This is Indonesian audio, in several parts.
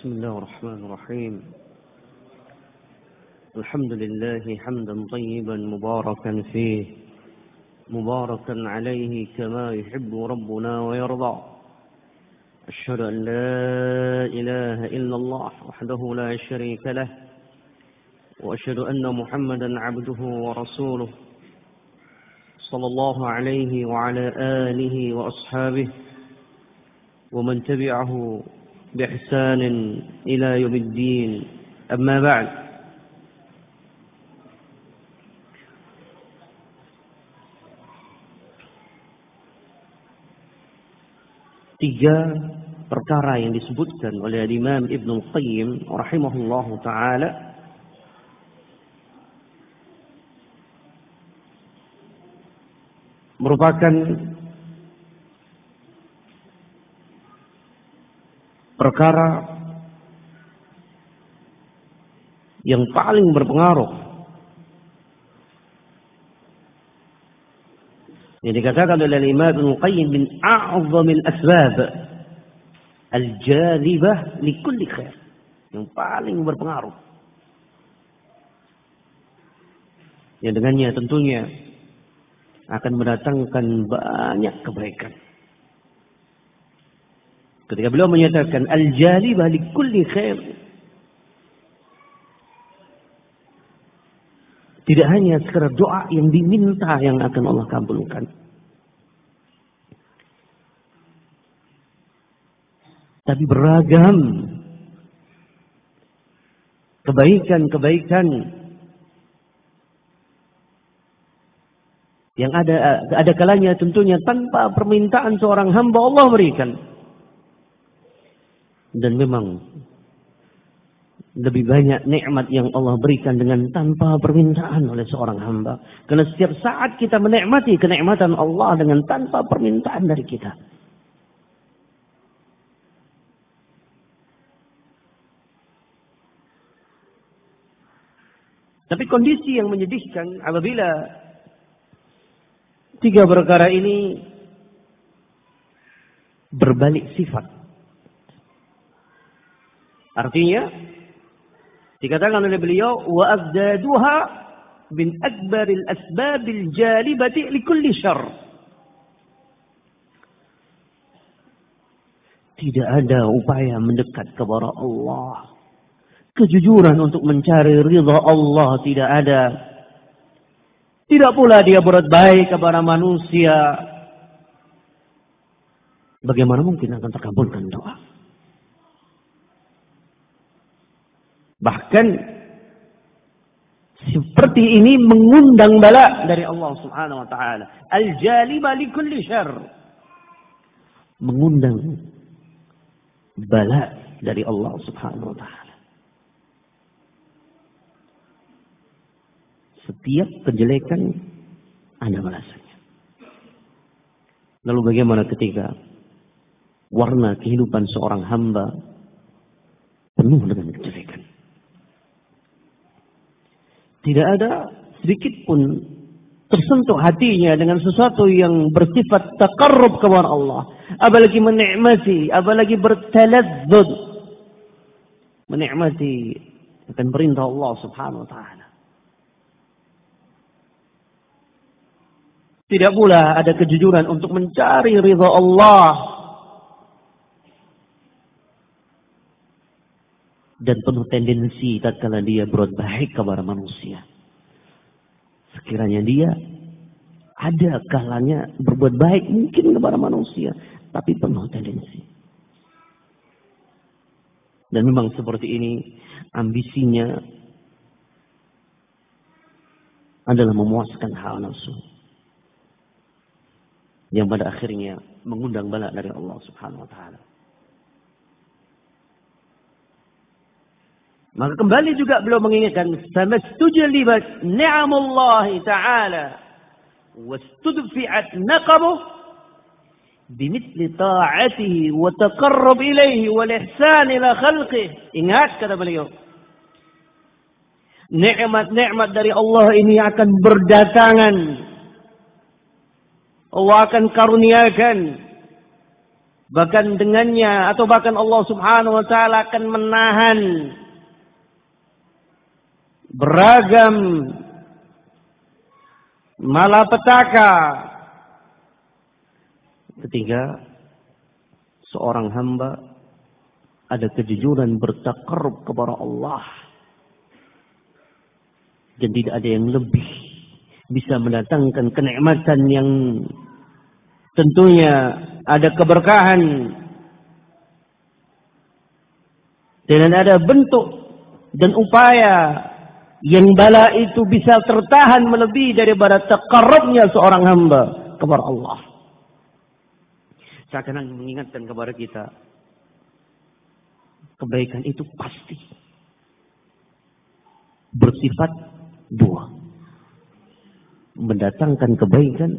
بسم الله الرحمن الرحيم. الحمد لله حمدا طيبا مباركا فيه مباركا عليه كما يحب ربنا ويرضى. أشهد أن لا إله إلا الله وحده لا شريك له، وأشهد أن محمدا عبده ورسوله صلى الله عليه وعلى آله وأصحابه ومن تبعه بإحسان إلى يوم الدين. أما بعد. Tiga perkara yang disebutkan oleh Imam Ibnul Qayyim rahimahullahu taala merupakan perkara yang paling berpengaruh, yang dikatakan oleh Imam Ibnul Qayyim min a'zamil asbab al-jalibah li kulli khair, yang paling berpengaruh, yang dengannya tentunya akan mendatangkan banyak kebaikan. Ketika beliau menyatakan al-jalibah li kulli khair, tidak hanya sekedar doa yang diminta yang akan Allah kabulkan, tapi beragam kebaikan-kebaikan yang ada kalanya tentunya tanpa permintaan seorang hamba Allah berikan. Dan memang lebih banyak nikmat yang Allah berikan dengan tanpa permintaan oleh seorang hamba. Karena setiap saat kita menikmati kenikmatan Allah dengan tanpa permintaan dari kita. Tapi kondisi yang menyedihkan apabila tiga perkara ini berbalik sifat. Artinya dikatakan oleh beliau wa azdaduha min akbaril asbabil jalibati likulli syarr. Tidak ada upaya mendekat kepada Allah, kejujuran untuk mencari ridha Allah tidak ada. Tidak pula dia berbuat baik kepada manusia. Bagaimana mungkin akan terkabulkan doa? Bahkan seperti ini mengundang bala dari Allah Subhanahu wa taala. Al-jalibah li kulli syarr. Mengundang bala dari Allah Subhanahu wa taala. Setiap kejelekan ada balasannya. Lalu bagaimana ketika warna kehidupan seorang hamba penuh dengan kejelekan? Tidak ada sedikit pun tersentuh hatinya dengan sesuatu yang bersifat taqarrub kepada Allah. Apalagi menikmati, apalagi bertaladzud. Menikmati akan perintah Allah Subhanahu wa ta'ala. Tidak pula ada kejujuran untuk mencari ridha Allah. Dan penuh tendensi tatkala dia berbuat baik kepada manusia. Sekiranya dia ada kalanya berbuat baik mungkin kepada manusia, tapi penuh tendensi. Dan memang seperti ini ambisinya adalah memuaskan hawa nafsu, yang pada akhirnya mengundang bala dari Allah Subhanahu wa taala. Maka kembali juga beliau mengingatkan samastujlibat ni'amullahi ta'ala wastudfi'at naqabuh bimithli ta'atihi wa taqarrub ilaihi wal ihsan ila khalqihi. Ingat kata beliau, nikmat-nikmat dari Allah ini akan berdatangan. Allah akan karuniakan Bahkan dengannya atau bahkan Allah Subhanahu wa taala akan menahan beragam malapetaka ketika seorang hamba ada kejujuran bertakarrub kepada Allah, dan tidak ada yang lebih bisa mendatangkan kenikmatan yang tentunya ada keberkahan dan ada bentuk dan upaya yang bala itu bisa tertahan melebihi daripada takarrubnya seorang hamba kepada Allah. Saya akan mengingatkan kepada kita, kebaikan itu pasti bersifat dua, mendatangkan kebaikan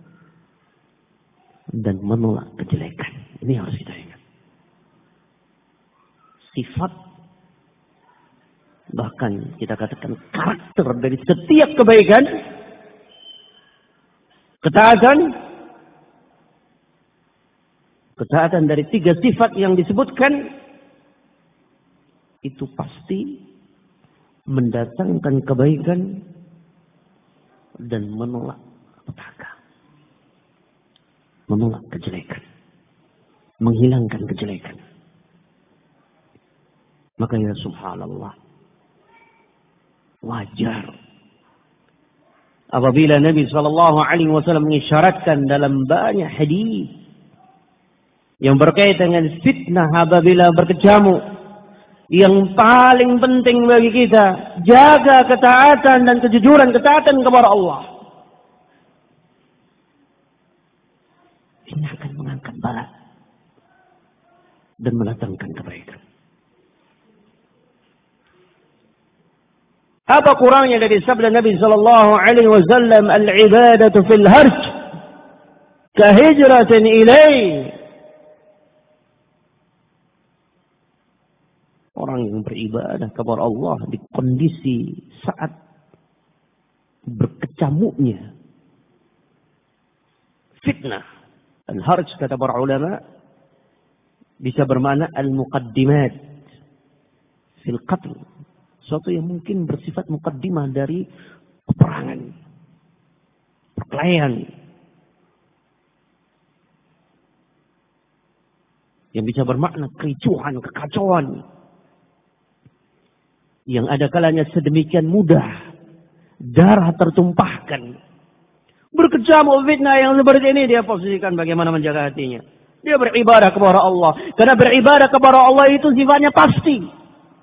dan menolak kejelekan. Ini harus kita ingat. Sifat, bahkan kita katakan karakter dari setiap kebaikan, ketaatan dari tiga sifat yang disebutkan itu pasti mendatangkan kebaikan dan menolak petaka, menolak kejelekan, menghilangkan kejelekan. Maka ya subhanallah, wajar apabila Nabi SAW mengisyaratkan dalam banyak hadis yang berkaitan dengan fitnah apabila berkecamuk, yang paling penting bagi kita jaga ketaatan dan kejujuran, ketaatan kepada Allah. Ini akan mengangkat bala dan mendatangkan kebaikan. Apa kurangnya dari sabda Nabi sallallahu alaihi wasallam, al-ibadatu fil harj ka hijratin ilai. Orang yang beribadah kepada Allah di kondisi saat berkecamuknya fitnah. Al-harj kata para ulama bisa bermakna al-muqaddimat fil qatl. Suatu yang mungkin bersifat mukaddimah dari peperangan, perkelahian. Yang bisa bermakna kericuhan, kekacauan. Yang ada kalanya sedemikian mudah darah tertumpahkan. Berkecamuk fitnah yang seperti ini, dia posisikan bagaimana menjaga hatinya. Dia beribadah kepada Allah. Karena beribadah kepada Allah itu sifatnya pasti.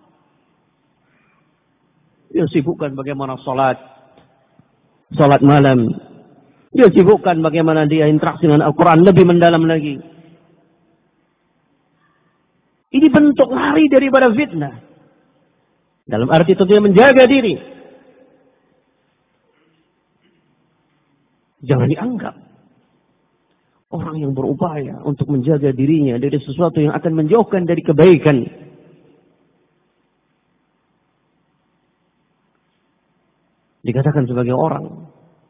Dia sibukkan bagaimana salat malam. Dia sibukkan bagaimana dia interaksi dengan Al-Quran lebih mendalam lagi. Ini bentuk lari daripada fitnah. Dalam arti tentunya menjaga diri. Jangan dianggap orang yang berupaya untuk menjaga dirinya dari sesuatu yang akan menjauhkan dari kebaikan. Dikatakan sebagai orang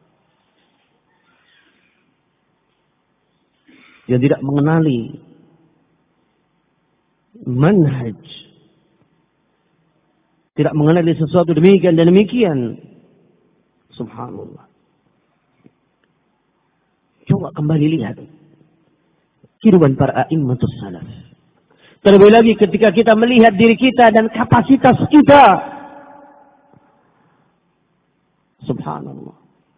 yang tidak mengenali manhaj, tidak mengenali sesuatu demikian dan demikian. Subhanallah. Coba kembali lihat kehidupan para a'immatus salaf. Terlebih lagi ketika kita melihat diri kita dan kapasitas kita. Subhanallah.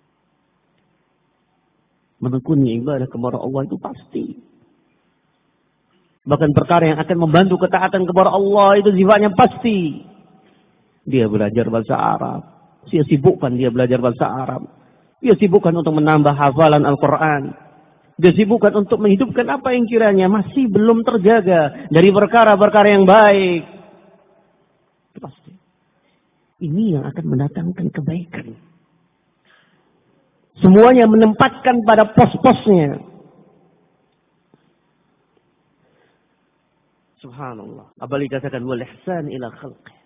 Menekuni ibadah kepada Allah itu pasti. Bahkan perkara yang akan membantu ketaatan kepada Allah itu sifatnya pasti. Dia belajar bahasa Arab. Dia sibukkan dia belajar bahasa Arab. Dia sibukkan untuk menambah hafalan Al-Quran. Dia sibukkan untuk menghidupkan apa yang kiranya masih belum terjaga dari perkara-perkara yang baik. Itu pasti. Ini yang akan mendatangkan kebaikan. Semuanya menempatkan pada pos-posnya. Subhanallah. Apalagi katakan wal ihsan ila khalqih.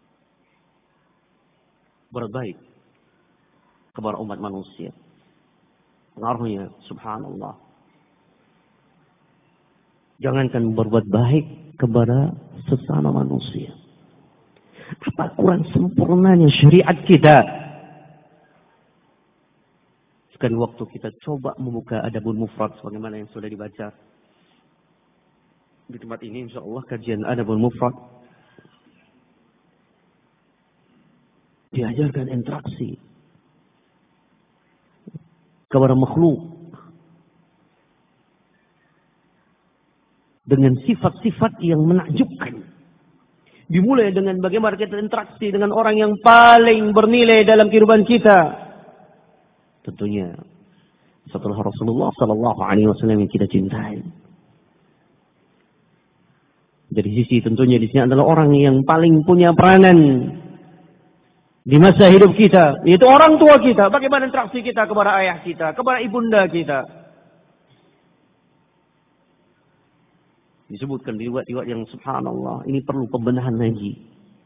Berbaik kepada umat manusia. Pengaruhnya subhanallah. Jangankan berbuat baik kepada sesama manusia. Apa kurang sempurnanya syariat kita? Sekali waktu kita coba membuka Adabul Mufrad sebagaimana yang sudah dibaca di tempat ini, insya Allah kajian Adabul Mufrad, diajarkan interaksi kepada makhluk dengan sifat-sifat yang menakjubkan. Dimulai dengan bagaimana kita interaksi dengan orang yang paling bernilai dalam kehidupan kita. Tentunya setelah Rasulullah Sallallahu Alaihi Wasallam yang kita cintai. Dari sisi tentunya di sini adalah orang yang paling punya peranan di masa hidup kita, yaitu orang tua kita. Bagaimana interaksi kita kepada ayah kita, kepada ibunda kita. Disebutkan di riwayat yang subhanallah, ini perlu pembenahan lagi.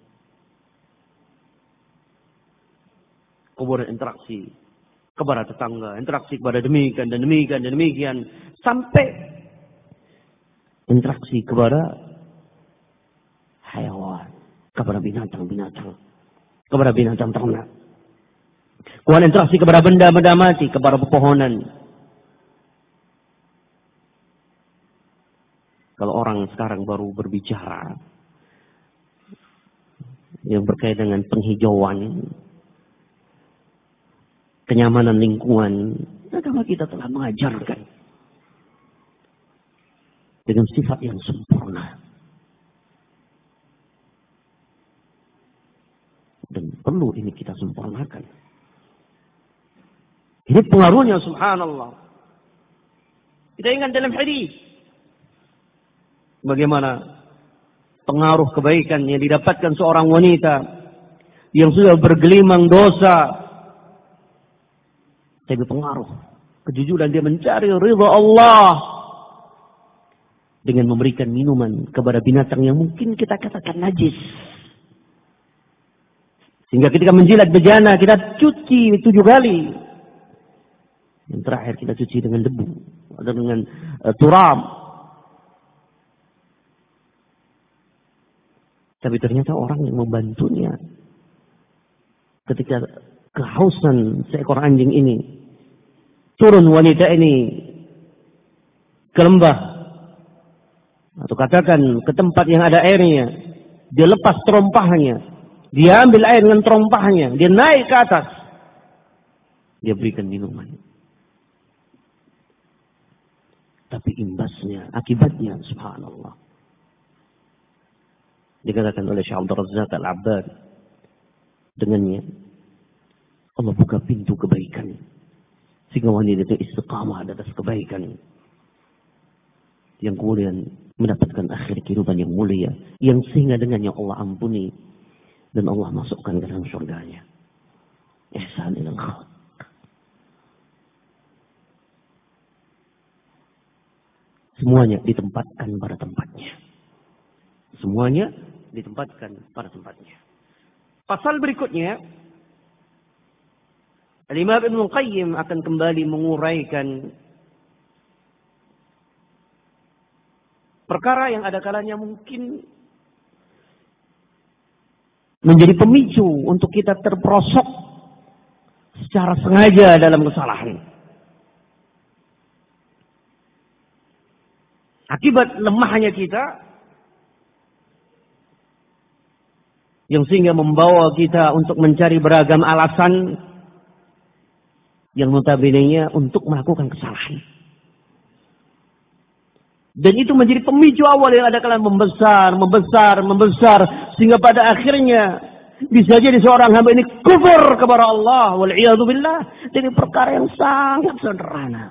Kemudian interaksi kepada tetangga, interaksi kepada demikian dan demikian dan demikian, sampai interaksi kepada hayawan, kepada binatang-binatang, kepada binatang ternak. Kemudian interaksi kepada benda-benda mati, kepada pepohonan. Kalau orang sekarang baru berbicara yang berkaitan dengan penghijauan, kenyamanan lingkungan, agama kita telah mengajarkan dengan sifat yang sempurna. Dan perlu ini kita sempurnakan. Ini pengaruhnya subhanallah. Kita ingat dalam hadis bagaimana pengaruh kebaikan yang didapatkan seorang wanita yang sudah bergelimang dosa, tapi pengaruh kejujuran dia mencari ridha Allah dengan memberikan minuman kepada binatang yang mungkin kita katakan najis. Sehingga ketika menjilat bejana kita cuci 7 kali. Yang terakhir kita cuci dengan debu atau dengan turab. Tapi ternyata orang yang membantunya ketika kehausan seekor anjing ini, turun wanita ini ke lembah atau katakan ke tempat yang ada airnya, dia lepas terompahnya, dia ambil air dengan terompahnya, dia naik ke atas, dia berikan minuman. Tapi imbasnya, akibatnya subhanallah, dikatakan oleh Syekh Abdul Razzaq Al-Abbad, dengannya Allah buka pintu kebaikan sehingga wanita itu istiqamah di atas kebaikan, yang kemudian mendapatkan akhir kehidupan yang mulia, yang sehingga dengannya Allah ampuni dan Allah masukkan ke dalam surganya. Ihsan ilal khalq. Semuanya ditempatkan pada tempatnya. Semuanya ditempatkan pada tempatnya. Pasal berikutnya, Al-Imam Ibn Qayyim akan kembali menguraikan perkara yang ada kalanya mungkin menjadi pemicu untuk kita terperosok secara sengaja dalam kesalahan. Akibat lemahnya kita, yang sehingga membawa kita untuk mencari beragam alasan yang notabene-nya untuk melakukan kesalahan. Dan itu menjadi pemicu awal yang ada kala membesar, sehingga pada akhirnya bisa jadi seorang hamba ini kufur kepada Allah, wal'iyadzubillah, dengan perkara yang sangat sederhana.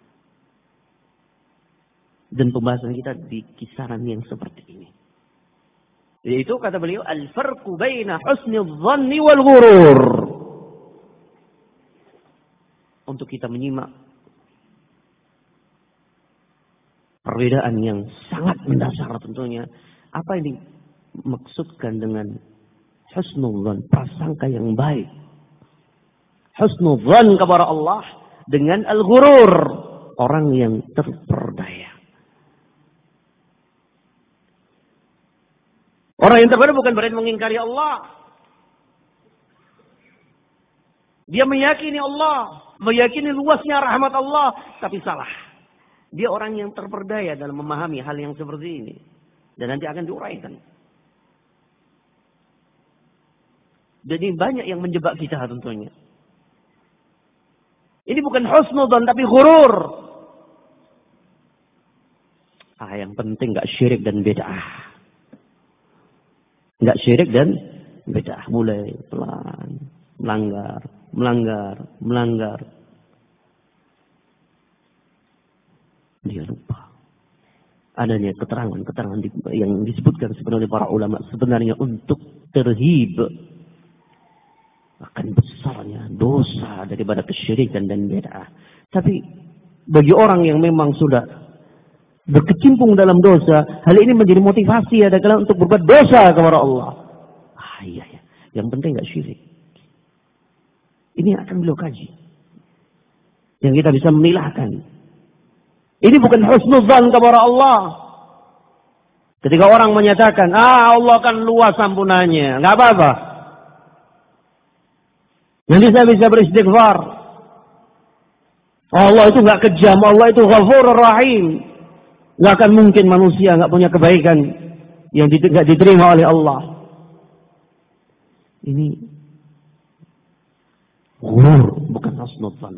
Dan pembahasan kita di kisaran yang seperti ini. Yaitu kata beliau, al-farqu baina husni dhanni wal ghurur. Untuk kita menyimak perbedaan yang sangat mendasar tentunya. Apa yang dimaksudkan dengan husnul dhan, prasangka yang baik. Husnul dhan kepada Allah dengan al-ghurur, orang yang terperdaya. Orang yang terpedaya bukan berarti mengingkari Allah. Dia meyakini Allah, meyakini luasnya rahmat Allah, tapi salah. Dia orang yang terperdaya dalam memahami hal yang seperti ini. Dan nanti akan diuraikan. Jadi banyak yang menjebak kita tentunya. Ini bukan husnudzan tapi ghurur. Yang penting gak syirik dan bid'ah. Gak syirik dan bid'ah. Mulai pelan, melanggar. Dia lupa. Adanya keterangan yang disebutkan sebenarnya para ulama sebenarnya untuk terhib akan besarnya dosa daripada kesyirikan dan bid'ah. Tapi bagi orang yang memang sudah berkecimpung dalam dosa, hal ini menjadi motivasi adalah untuk berbuat dosa kepada Allah. Iya. Yang penting enggak syirik. Ini akan beliau kaji. Yang kita bisa memilahkan. Ini bukan husnudzan kepada Allah. Ketika orang menyatakan, Allah kan luas ampunannya, enggak apa-apa. Nanti saya bisa beristighfar. Allah itu enggak kejam, Allah itu Ghafurur Rahim. Enggak akan mungkin manusia enggak punya kebaikan yang enggak diterima oleh Allah. Ini ghurur, bukan husnudzan.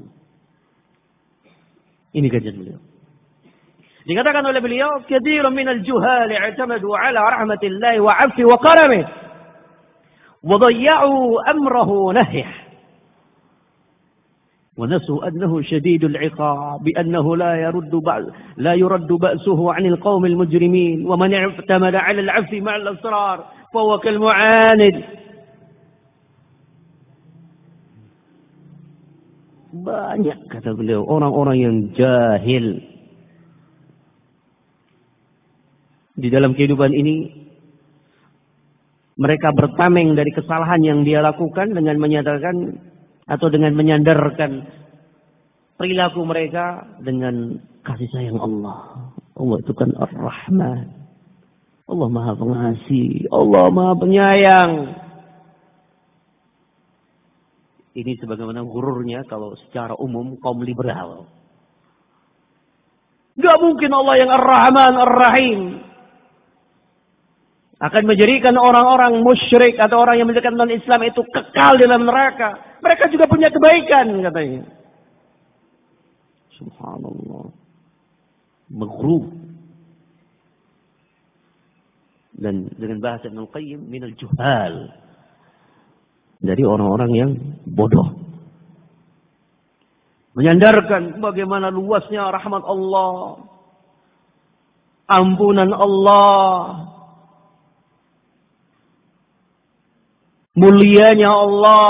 Ini kajian beliau. Dikatakan oleh beliau, katsirun minal juhali i'tamadu ala rahmatillahi wa 'afwi wa karamih wa dhayya'u amrahu nahyah. ونسوا أنه شديد العقاب بأنه لا يرد بأسه عن القوم المجرمين ومن اعتمد على العفو مع الأسرار فهو كالمعاند. Banyak kata beliau orang-orang yang jahil di dalam kehidupan ini. Mereka bertameng dari kesalahan yang dia lakukan dengan menyatakan atau dengan menyandarkan perilaku mereka dengan kasih sayang Allah. Allah itu kan Ar-Rahman. Allah Maha Pengasih. Allah Maha Penyayang. Ini sebagaimana gururnya kalau secara umum kaum liberal. Gak mungkin Allah yang Ar-Rahman Ar-Rahim akan menjadikan orang-orang musyrik atau orang yang menjadikan non-Islam itu kekal dalam neraka. Mereka juga punya kebaikan, katanya. Subhanallah. Maghrur. Dan dengan bahasa Ibnu Qayyim, minal juhal. Dari orang-orang yang bodoh. Menyandarkan bagaimana luasnya rahmat Allah. Ampunan Allah. Mulianya Allah.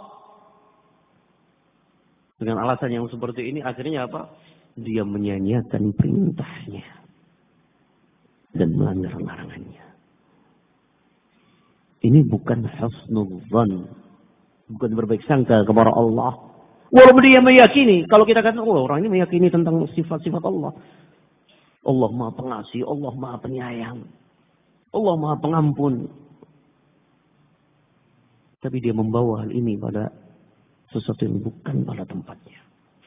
Dengan alasan yang seperti ini akhirnya apa? Dia menyanyiakan perintahnya dan melanggar larangannya. Ini bukan husnudzan, bukan berbaik sangka kepada Allah. Walaupun dia meyakini, kalau kita katakan orang ini meyakini tentang sifat-sifat Allah. Allah Maha Pengasih, Allah Maha Penyayang, Allah Maha Pengampun. Tapi dia membawa hal ini pada sesuatu yang bukan pada tempatnya.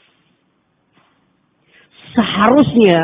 Seharusnya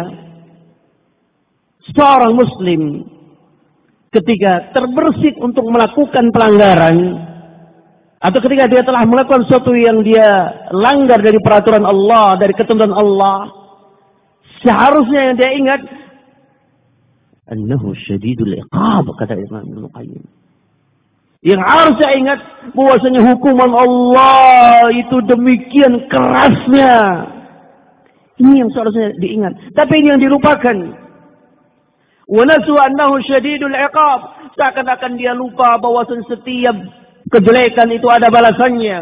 seorang muslim ketika terbersih untuk melakukan pelanggaran atau ketika dia telah melakukan sesuatu yang dia langgar dari peraturan Allah, dari ketentuan Allah, seharusnya yang dia ingat annahu syadidul iqab, kata Imam Ibnu Qayyim. Yang harus saya ingat bahwasanya hukuman Allah itu demikian kerasnya. Ini yang seharusnya diingat. Tapi ini yang dilupakan. Wa nasu annahu syadidul iqab. Seakan-akan dia lupa bahwasanya setiap kejelekan itu ada balasannya.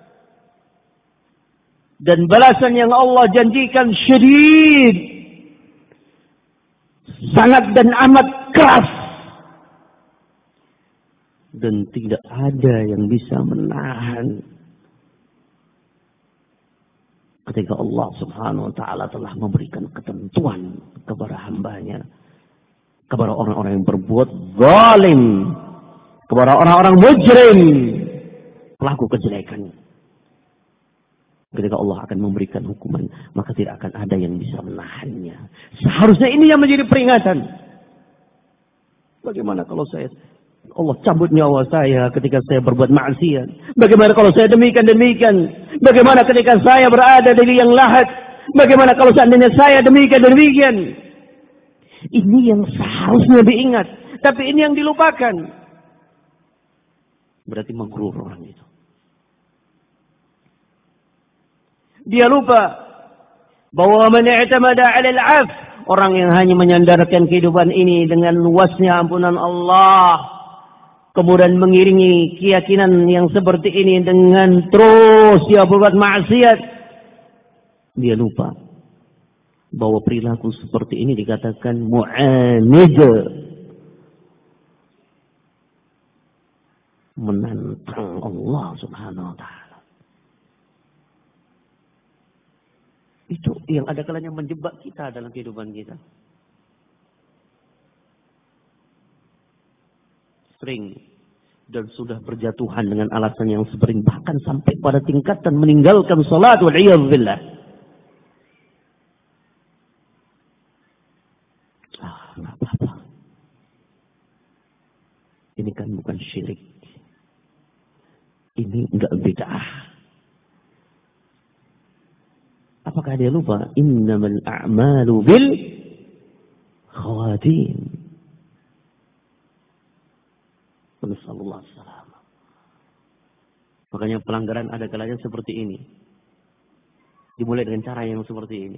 Dan balasan yang Allah janjikan syadid. Sangat dan amat keras. Dan tidak ada yang bisa menahan ketika Allah Subhanahu wa ta'ala telah memberikan ketentuan kepada hambanya kepada orang-orang yang berbuat zalim, kepada orang-orang mujrim, pelaku kejelekan. Ketika Allah akan memberikan hukuman, maka tidak akan ada yang bisa menahannya. Seharusnya ini yang menjadi peringatan. Bagaimana kalau Allah cabut nyawa saya ketika saya berbuat maksiat? Bagaimana kalau saya demikian? Bagaimana ketika saya berada di liang lahat? Bagaimana kalau seandainya saya demikian? Ini yang seharusnya diingat, tapi ini yang dilupakan. Berarti menggerur orang itu. Dia lupa bahwa man i'tamada 'ala al-'af, orang yang hanya menyandarkan kehidupan ini dengan luasnya ampunan Allah, kemudian mengiringi keyakinan yang seperti ini dengan terus dia berbuat maksiat, dia lupa bahwa perilaku seperti ini dikatakan mu'anid, menantang Allah Subhanahu wa taala. Itu yang ada kalanya menjebak kita dalam kehidupan kita. Sering dan sudah berjatuhan dengan alasan yang sering, bahkan sampai pada tingkatan meninggalkan salat, wal-'iyadz billah. Nggak apa-apa. Ini kan bukan syirik. Ini enggak bid'ah. Apakah dia lupa? Innamal a'malu bil khawatim. Nasallallahu alaihi wasallam. Makanya pelanggaran ada kalanya seperti ini. Dimulai dengan cara yang seperti ini.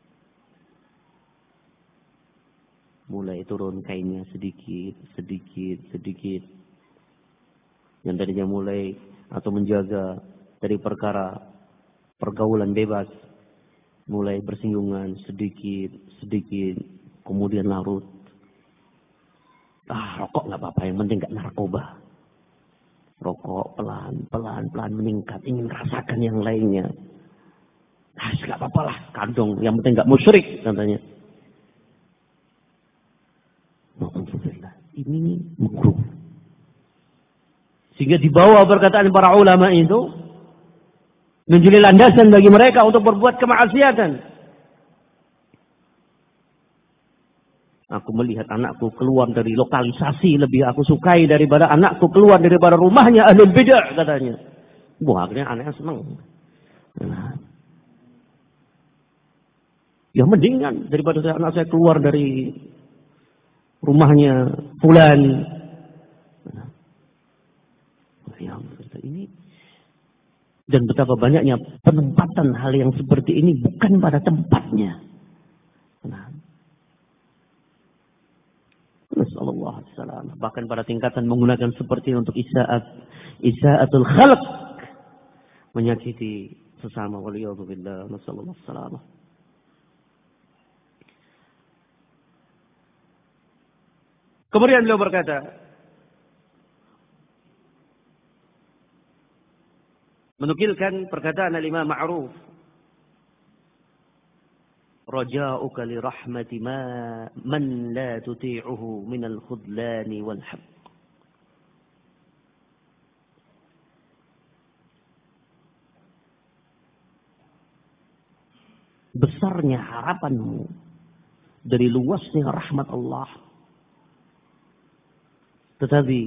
Mulai turun kainnya sedikit. Yang tadinya mulai atau menjaga dari perkara pergaulan bebas, mulai bersinggungan sedikit, kemudian larut. Rokok nggak apa-apa, yang penting nggak narkoba. Rokok pelan meningkat, ingin rasakan yang lainnya. Nggak apa-apa lah, kandung, yang penting nggak musyrik katanya. Ini makruh. Sehingga di bawah perkataan para ulama itu menjadi landasan bagi mereka untuk berbuat kemaksiatan. Aku melihat anakku keluar dari lokalisasi lebih aku sukai daripada anakku keluar daripada rumahnya ahlul bidah, katanya. Wah, akhirnya anaknya senang. Ya mendingan daripada anak saya keluar dari rumahnya fulan. Ini dan betapa banyaknya penempatan hal yang seperti ini bukan pada tempatnya. Nasallallahu alaihi wasallam. Bahkan pada tingkatan menggunakan seperti untuk isa'atul khalq, menyakiti sesama, waliyadzubillah. Nasallallahu alaihi wasallam. Kemudian beliau berkata, menukilkan perkataan al-Imam Ma'ruf, raja'uka li rahmati man la tuti'uhu min al-khudlan wal haqq. Besarnya harapanmu dari luasnya rahmat Allah, tetapi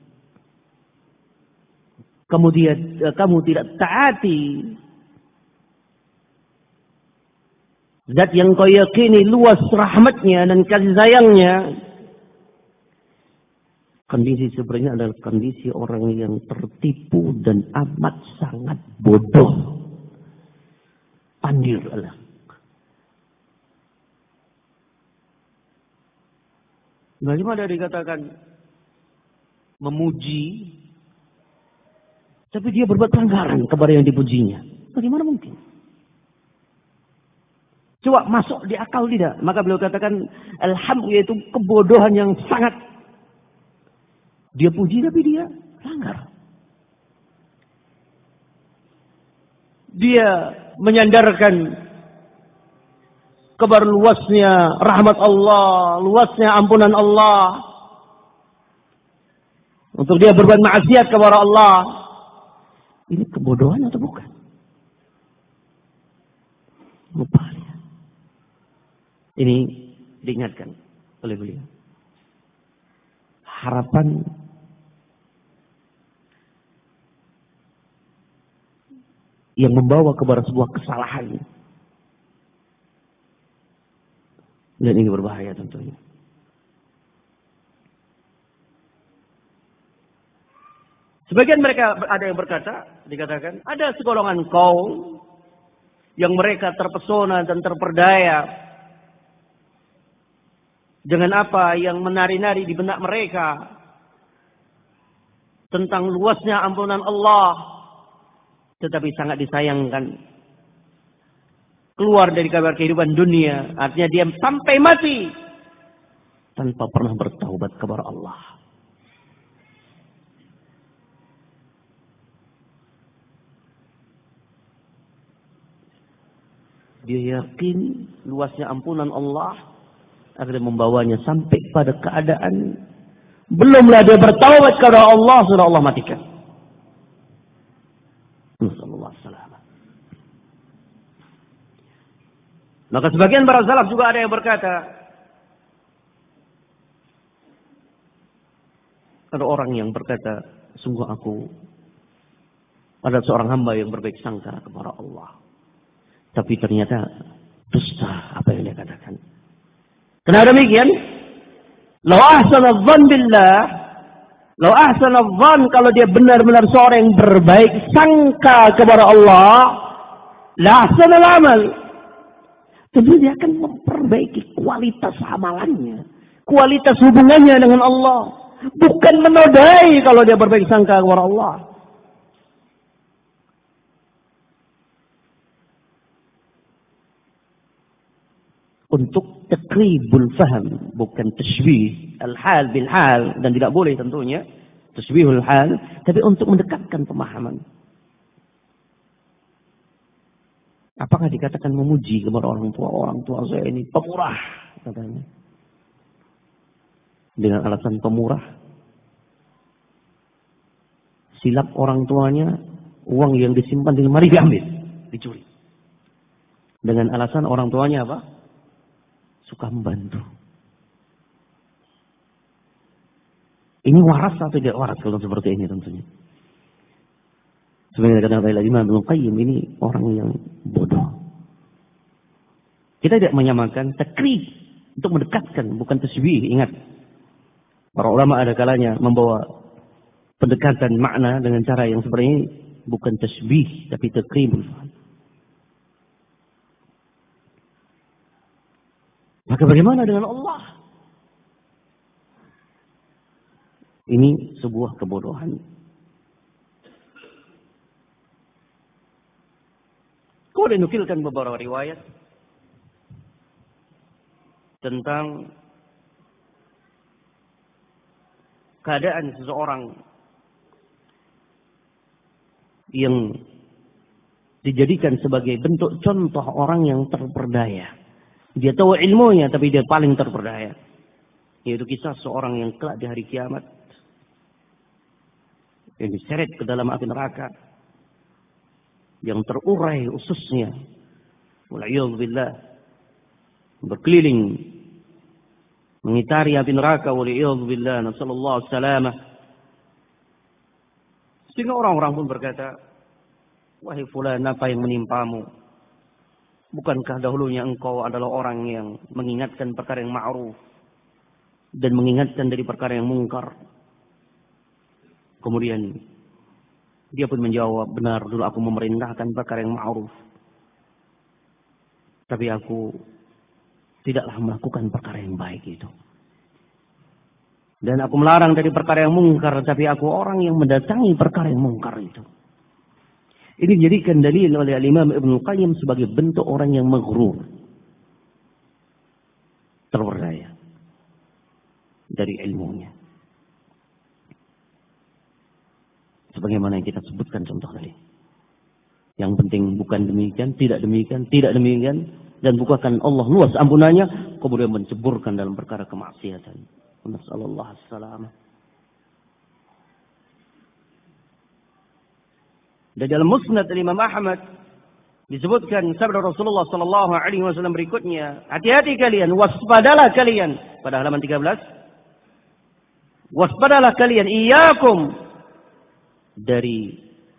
kemudian kamu tidak taati zat yang kau yakini luas rahmatnya dan kasih sayangnya. Kondisi sebenarnya adalah kondisi orang yang tertipu dan amat sangat bodoh. Pandir Allah. Bagaimana dikatakan memuji, tapi dia berbuat pelanggaran kepada yang dipujinya? Bagaimana mungkin? Coba masuk di akal tidak? Maka beliau katakan alhamdulillah, yaitu kebodohan yang sangat. Dia puji tapi dia langgar. Dia menyandarkan kabar luasnya rahmat Allah, luasnya ampunan Allah, untuk dia berbuat maksiat kepada Allah. Ini kebodohan atau bukan? Lupa. Ini diingatkan oleh beliau. Harapan yang membawa kepada sebuah kesalahan. Dan ini berbahaya tentunya. Sebagian mereka ada yang dikatakan, ada segolongan kaum yang mereka terpesona dan terperdaya dengan apa yang menari-nari di benak mereka tentang luasnya ampunan Allah. Tetapi sangat disayangkan, keluar dari kabar kehidupan dunia, artinya dia sampai mati tanpa pernah bertaubat kepada Allah. Dia yakin luasnya ampunan Allah akan membawanya sampai pada keadaan belumlah dia bertaubat kepada Allah, sudah Allah matikan. Maka sebagian para salaf juga ada yang berkata, ada orang yang berkata, sungguh aku ada seorang hamba yang berbaik sangka kepada Allah, tapi ternyata dusta apa yang dia katakan. Kenapa demikian? Lau ahsana dzan billah, lau ahsana dzan, kalau dia benar-benar seorang yang berbaik sangka kepada Allah, la ahsana al-amal, tentu dia akan memperbaiki kualitas amalannya, kualitas hubungannya dengan Allah, bukan menodai kalau dia berbaik sangka kepada Allah. Untuk takribul faham, bukan tashbih al-hal bil hal, dan tidak boleh tentunya tashbihul hal, tapi untuk mendekatkan pemahaman. Apakah dikatakan memuji kepada orang tua saya ini pemurah, katanya, dengan alasan pemurah? Silap orang tuanya, uang yang disimpan di lemari diambil, dicuri, dengan alasan orang tuanya apa? Suka membantu. Ini waras atau tidak waras kalau seperti ini tentunya? Sebenarnya kata Imam Ibnu Qayyim, ini orang yang bodoh. Kita tidak menyamakan takrib untuk mendekatkan, bukan tasbih. Ingat, para ulama ada kalanya membawa pendekatan makna dengan cara yang seperti ini, bukan tasbih tapi takrib. Maka bagaimana dengan Allah? Ini sebuah kebodohan. Kau dinukilkan beberapa riwayat tentang keadaan seseorang yang dijadikan sebagai bentuk contoh orang yang terperdaya. Dia tahu ilmunya, tapi dia paling terperdaya. Yaitu kisah seorang yang kelak di hari kiamat, yang diseret ke dalam api neraka, yang terurai ususnya, wal'iyadzubillah, berkeliling mengitari api neraka, wal'iyadzubillah, nasallallahu salamah. Sehingga orang-orang pun berkata, wahai fulan, apa yang menimpamu? Bukankah dahulunya engkau adalah orang yang mengingatkan perkara yang ma'ruf dan mengingatkan dari perkara yang mungkar? Kemudian dia pun menjawab, benar, dulu aku memerintahkan perkara yang ma'ruf, tapi aku tidaklah melakukan perkara yang baik itu. Dan aku melarang dari perkara yang mungkar, tapi aku orang yang mendatangi perkara yang mungkar itu. Ini dijadikan dalil oleh Imam Ibnu Qayyim sebagai bentuk orang yang maghrur, terperdaya dari ilmunya. Sebagaimana yang kita sebutkan contoh tadi. Yang penting bukan demikian, tidak demikian, tidak demikian. dan bukakan Allah luas ampunannya, kemudian menceburkan dalam perkara kemaksiatan. Nasallallahu alaihi wasallam. Dan dalam Musnad Imam Ahmad disebutkan sabda Rasulullah sallallahu alaihi wasallam berikutnya, hati-hati kalian, waspadalah kalian, pada halaman 13. Waspadalah kalian, iyyakum, dari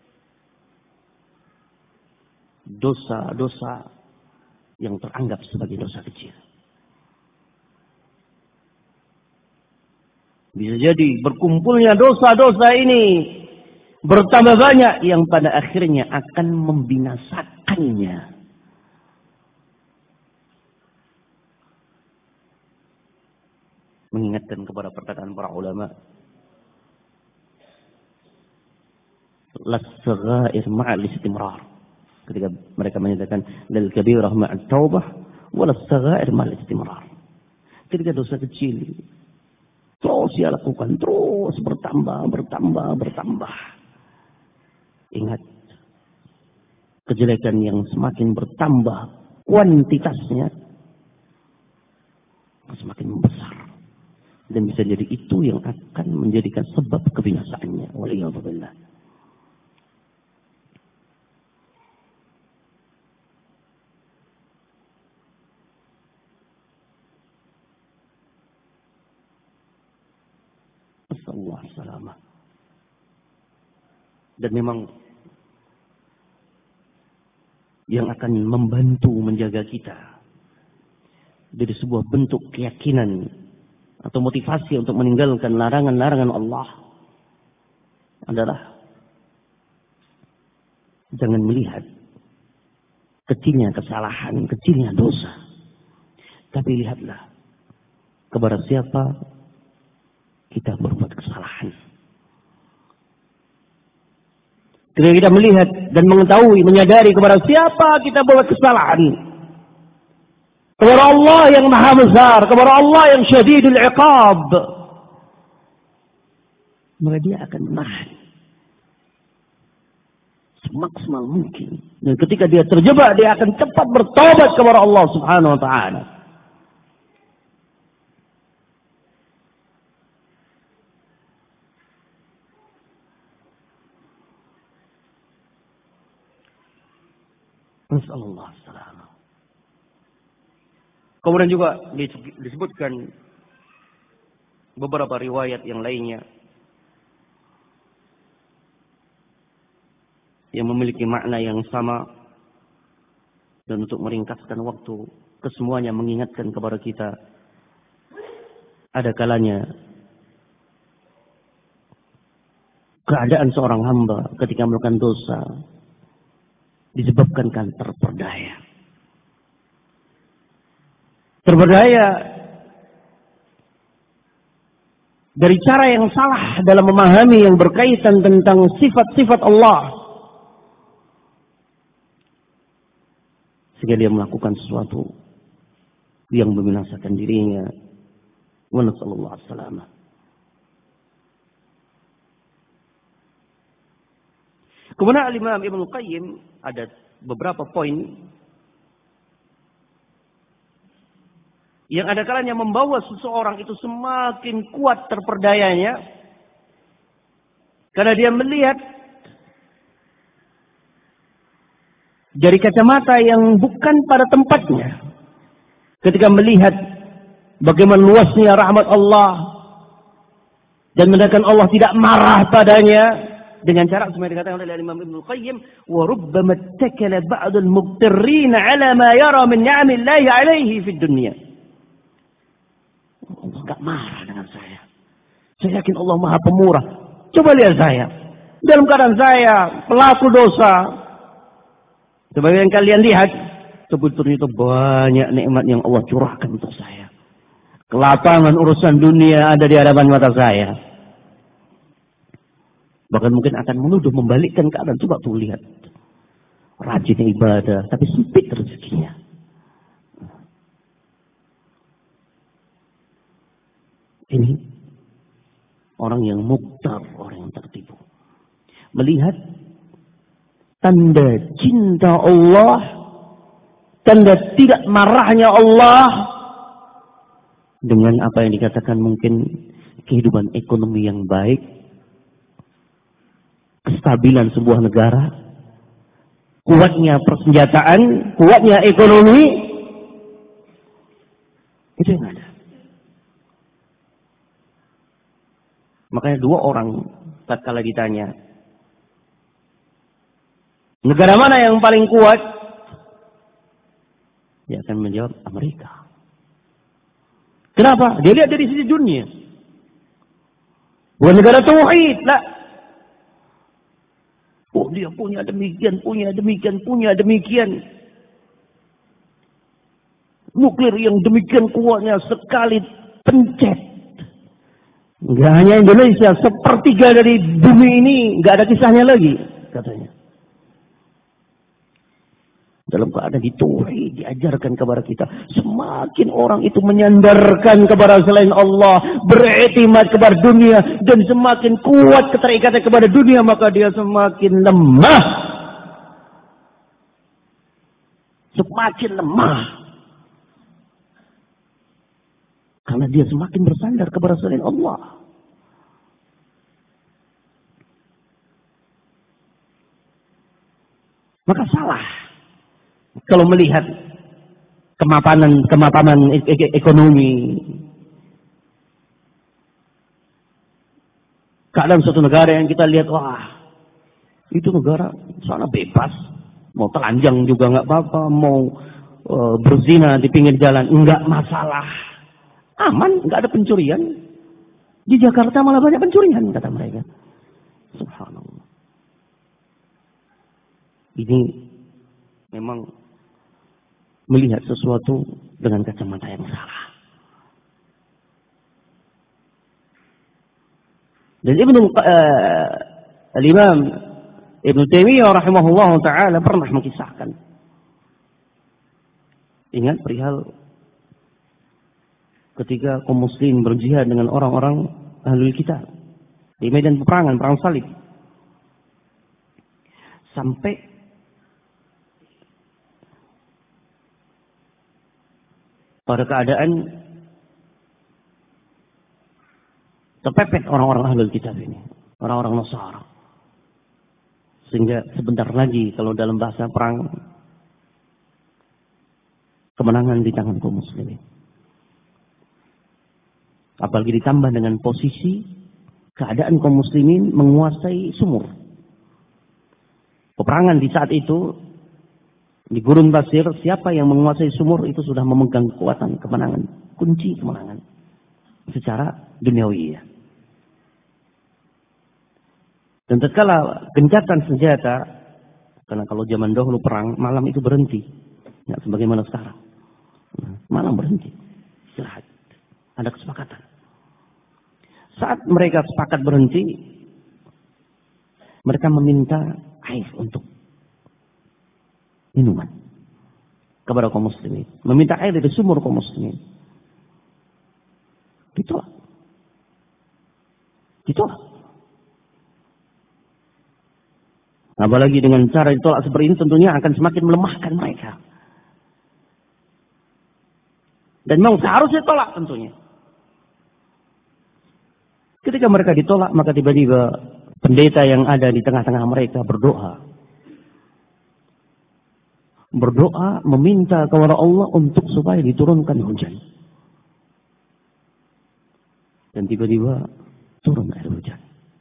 dosa-dosa yang teranggap sebagai dosa kecil. Bisa jadi berkumpulnya dosa-dosa ini bertambah banyak yang pada akhirnya akan membinasakannya. Mengingatkan kepada perkataan para ulama, las-saghair ma'al istimrar. Ketika mereka menyatakan lal kabirah ma'at taubah wal saghair ma'al istimrar. Ketika dosa kecil terus dia lakukan, terus bertambah. Ingat, kejelekan yang semakin bertambah kuantitasnya semakin membesar, dan bisa jadi itu yang akan menjadikan sebab kebinasaannya. Waliyadzubillah. Assalamualaikum. Dan memang yang akan membantu menjaga kita dari sebuah bentuk keyakinan atau motivasi untuk meninggalkan larangan-larangan Allah adalah jangan melihat kecilnya kesalahan, kecilnya dosa, tapi lihatlah kepada siapa kita berbuat kesalahan. Ketika kita melihat dan mengetahui, menyadari kepada siapa kita berbuat kesalahan, kepada Allah yang maha besar, kepada Allah yang syadidul iqab, maka dia akan menahan semaksimal mungkin. Dan ketika dia terjebak, dia akan cepat bertobat kepada Allah Subhanahu wa ta'ala. Nasallallahu alaihi wasallam. Kemudian juga disebutkan beberapa riwayat yang lainnya yang memiliki makna yang sama, dan untuk meringkaskan waktu, kesemuanya mengingatkan kepada kita ada kalanya keadaan seorang hamba ketika melakukan dosa disebabkan kan terperdaya. Terperdaya dari cara yang salah dalam memahami yang berkaitan tentang sifat-sifat Allah, sehingga dia melakukan sesuatu yang membinasakan dirinya. Wa nasallallahu alaihi wasallam. Kemudian Al-Imam Ibnu Qayyim ada beberapa poin yang ada kalanya membawa seseorang itu semakin kuat terperdayanya karena dia melihat dari kacamata yang bukan pada tempatnya. Ketika melihat bagaimana luasnya rahmat Allah dan menandakan Allah tidak marah padanya, dengan cara seperti dikatakan oleh Imam Ibnu Qayyim, wa rubbama ittakala ba'd al-mubtirrin 'ala ma yara min ni'amillahi 'alaihi fid dunya. Allah enggak marah dengan saya. Saya yakin Allah Maha Pemurah. Coba lihat saya dalam keadaan saya pelaku dosa. Sebagai yang kalian lihat, sebetulnya itu banyak nikmat yang Allah curahkan untuk saya. Kelapangan urusan dunia ada di hadapan mata saya. Bahkan mungkin akan menuduh membalikkan keadaan. Coba tuh lihat, rajin ibadah tapi sempit rezekinya. Ini orang yang muktar, orang yang tertipu. Melihat tanda cinta Allah tanda tidak marahnya Allah dengan apa yang dikatakan mungkin kehidupan ekonomi yang baik, kestabilan sebuah negara, kuatnya persenjataan, kuatnya ekonomi, itu yang ada. Makanya dua orang tatkala ditanya, negara mana yang paling kuat? Dia akan menjawab Amerika. Kenapa? Dia lihat dari sisi dunia. Bukan negara tauhid, lah. Oh, dia punya demikian, punya demikian, punya demikian. Nuklir yang demikian kuatnya sekali pencet. Enggak hanya Indonesia, sepertiga dari bumi ini enggak ada kisahnya lagi, katanya. Dalam keadaan ditauhid, diajarkan kepada kita. Semakin orang itu menyandarkan kepada selain Allah, beriktimat kepada dunia, dan semakin kuat keterikatan kepada dunia, maka dia semakin lemah. Semakin lemah. Karena dia semakin bersandar kepada selain Allah. Maka salah kalau melihat kemapanan ekonomi, keadaan suatu negara yang kita lihat, wah, itu negara sana bebas, mau telanjang juga nggak apa-apa, mau berzina di pinggir jalan nggak masalah, aman, nggak ada pencurian. Di Jakarta malah banyak pencurian, kata mereka. Subhanallah. Ini memang melihat sesuatu dengan kacamata yang salah. Dan Al-Imam Ibnu Taimiyah rahimahullah taala pernah mengisahkan, ingat perihal ketika kaum muslimin berjihad dengan orang-orang ahlul kitab di medan peperangan, perang salib, sampai pada keadaan terpepet orang-orang ahlul kitab ini, orang-orang Nasara. Sehingga sebentar lagi kalau dalam bahasa perang, kemenangan di tangan kaum muslimin. Apalagi ditambah dengan posisi keadaan kaum muslimin menguasai sumur. Peperangan di saat itu di Gurun Basir, siapa yang menguasai sumur itu sudah memegang kekuatan kemenangan, kunci kemenangan secara duniawi. Dan tatkala gencatan senjata, karena kalau zaman dahulu perang malam itu berhenti, nggak sebagaimana sekarang. Malam berhenti, istirahat, ada kesepakatan. Saat mereka sepakat berhenti, mereka meminta air untuk minuman kepada kaum muslimin, meminta air dari sumur kaum muslimin. Ditolak. Apalagi dengan cara ditolak seperti ini tentunya akan semakin melemahkan mereka. Dan memang seharusnya tolak tentunya. Ketika mereka ditolak, maka tiba-tiba pendeta yang ada di tengah-tengah mereka berdoa meminta kepada Allah untuk supaya diturunkan hujan. Dan tiba-tiba turun air hujan.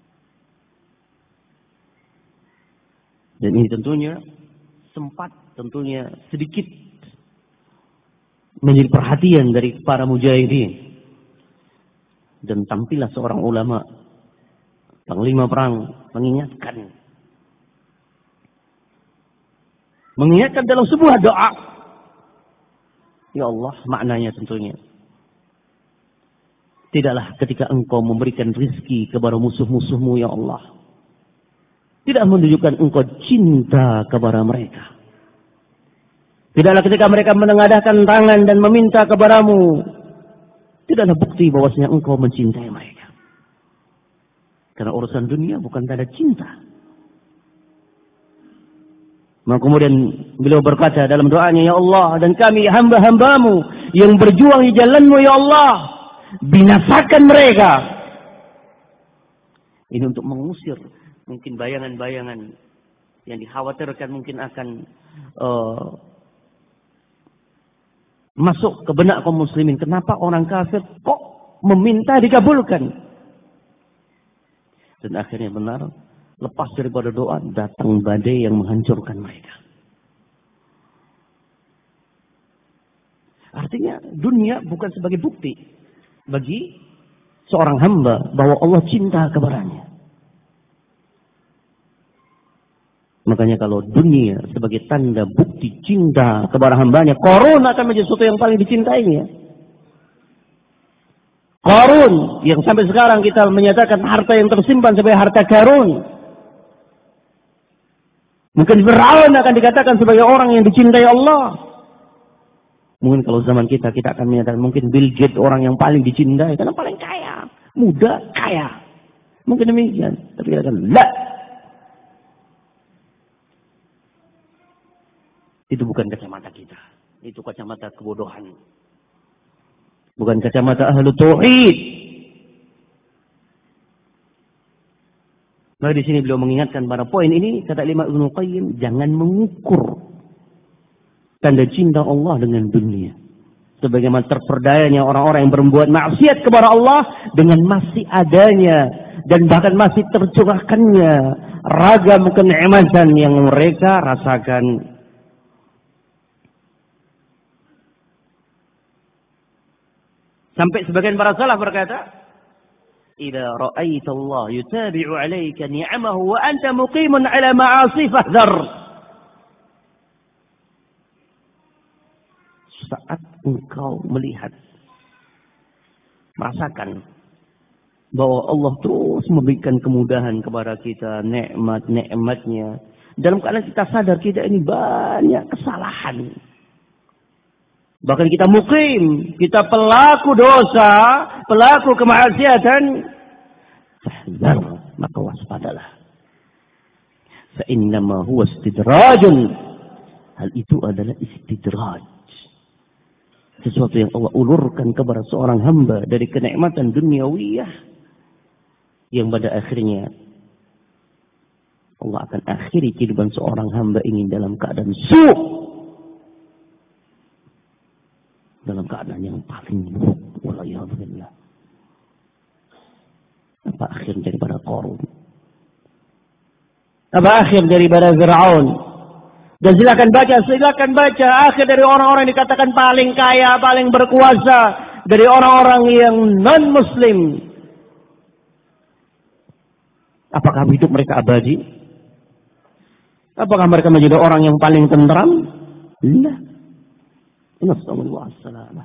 Dan ini tentunya sedikit menjadi perhatian dari para mujahidin. Dan tampillah seorang ulama, panglima perang, mengingatkan dalam sebuah doa. Ya Allah, maknanya tentunya, tidaklah ketika engkau memberikan rizki kepada musuh-musuhmu, ya Allah, tidak menunjukkan engkau cinta kepada mereka. Tidaklah ketika mereka menengadahkan tangan dan meminta kepadamu, tidaklah bukti bahwasanya engkau mencintai mereka. Karena urusan dunia bukan tanda cinta. Maka kemudian beliau berkata dalam doanya, ya Allah, dan kami hamba-hambamu yang berjuang di jalanmu, ya Allah, binasakan mereka. Ini untuk mengusir mungkin bayangan-bayangan yang dikhawatirkan mungkin akan masuk ke benak kaum muslimin. Kenapa orang kafir kok meminta dikabulkan? Dan akhirnya benar, lepas daripada doa, datang badai yang menghancurkan mereka. Artinya dunia bukan sebagai bukti bagi seorang hamba bahwa Allah cinta kepadanya. Makanya kalau dunia sebagai tanda bukti cinta kepada hambanya, Qarun akan menjadi sesuatu yang paling dicintainya. Qarun yang sampai sekarang kita menyatakan harta yang tersimpan sebagai harta karun. Mungkin Fir'aun akan dikatakan sebagai orang yang dicintai Allah. Mungkin kalau zaman kita akan menyatakan mungkin Bill Gates orang yang paling dicintai karena paling kaya, muda, kaya. Mungkin demikian. Tapi kita akan la. Itu bukan kacamata kita. Itu kacamata kebodohan. Bukan kacamata ahlu tauhid. Nah, di sini beliau mengingatkan pada poin ini, kata Imam Ibnu Qayyim, jangan mengukur tanda cinta Allah dengan dunia. Sebagaimana terperdayanya orang-orang yang berbuat maksiat kepada Allah dengan masih adanya dan bahkan masih tercurahkannya ragam kenikmatan yang mereka rasakan. Sampai sebagian para salaf berkata, "Idza ra'aita Allah yutabi'u 'alaika ni'amahu wa anta muqimun 'ala ma'asi fahdhar." Saat engkau melihat, merasakan bahwa Allah terus memberikan kemudahan kepada kita, nikmat-nikmatnya, dalam keadaan kita sadar kita ini banyak kesalahan. Bahkan kita mukim, kita pelaku dosa, pelaku kemaksiatan. Fahdhar, maka waspadalah. Fa innama huwa istidrajun. Hal itu adalah istidraj. Sesuatu yang Allah ulurkan kepada seorang hamba dari kenikmatan duniawiyah yang pada akhirnya Allah akan akhiri kehidupan seorang hamba ini dalam keadaan dalam keadaan yang paling buruk. Waliyahzubillah. Apa akhir daripada Qarun? Apa akhir daripada Fir'aun? Dan silakan baca akhir dari orang-orang yang dikatakan paling kaya, paling berkuasa, dari orang-orang yang non-muslim. Apakah hidup mereka abadi? Apakah mereka menjadi orang yang paling tenteram? Tidak. Nasallallahu alaihi wasallam.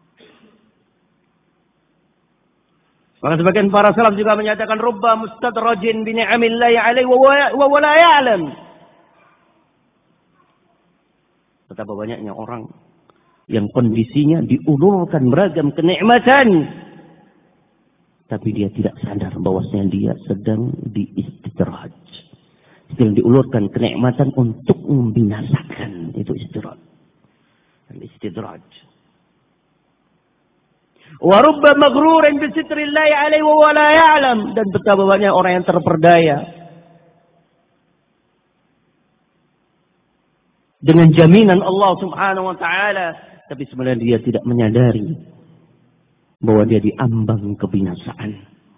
Maka sebagian para salaf juga menyatakan rubba mustadrajin bi ni'amillahi alaihi wa la ya'lam. Betapa banyaknya orang yang kondisinya diulurkan beragam kenikmatan, tapi dia tidak sadar bahwasanya dia sedang diistidraj. Sedang diulurkan kenikmatan untuk membinasakan, itu istidraj. Al-istidraj. Wa rubba maghrurin bi sitrillahi alaihi wa la ya'lam, dan betapa banyak orang yang terperdaya dengan jaminan Allah Subhanahu wa taala, tapi sebenarnya dia tidak menyadari bahwa dia diambang kebinasaan.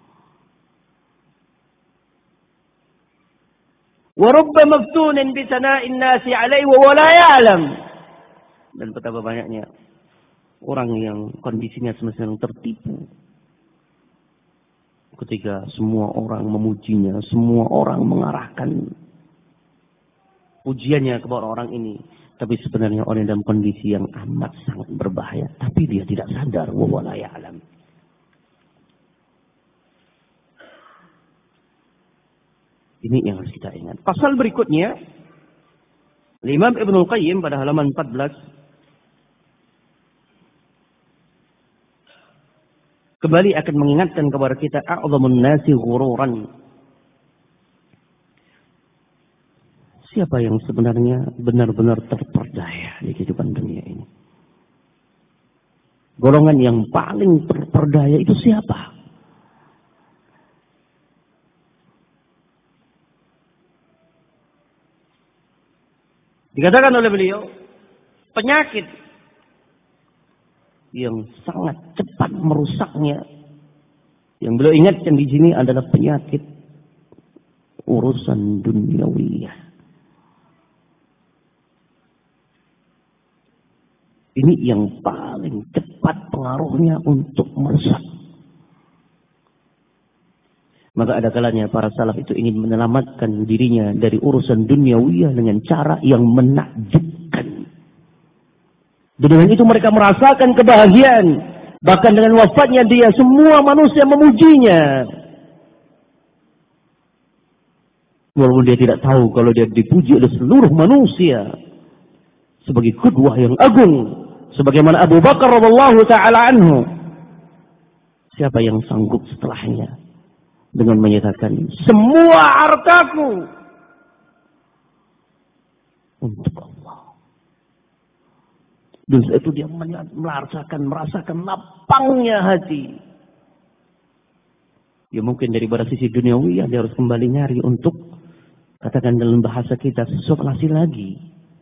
Wa rubba maftunin bi sana'in nasi alaihi wa la ya'lam. Dan betapa banyaknya orang yang kondisinya semestinya tertipu ketika semua orang memujinya, semua orang mengarahkan pujiannya kepada orang ini, tapi sebenarnya orang dalam kondisi yang amat sangat berbahaya, tapi dia tidak sadar. Wa la ya'lam. Ini yang harus kita ingat. Pasal berikutnya, Imam Ibnu Qayyim pada halaman 14 kembali akan mengingatkan kepada kita a'dhamun nasi ghururan. Siapa yang sebenarnya benar-benar terperdaya di kehidupan dunia ini? Golongan yang paling terperdaya itu siapa? Dikatakan oleh beliau, penyakit yang sangat cepat merusaknya, yang beliau ingatkan di sini adalah penyakit urusan duniawiyah. Ini yang paling cepat pengaruhnya untuk merusak. Maka ada kalanya para salaf itu ingin menyelamatkan dirinya dari urusan duniawiyah dengan cara yang menakjubkan. Dan dengan itu mereka merasakan kebahagiaan. Bahkan dengan wafatnya dia, semua manusia memujinya. Walaupun dia tidak tahu kalau dia dipuji oleh seluruh manusia sebagai qudwah yang agung, sebagaimana Abu Bakar radhiyallahu taala anhu. Siapa yang sanggup setelahnya dengan menyatakan semua hartaku untuk Allah. Dan setelah itu dia merasakan lapangnya hati. Ya mungkin dari sisi duniawi dia harus kembali nyari untuk, katakan dalam bahasa kita, sesuatu lagi.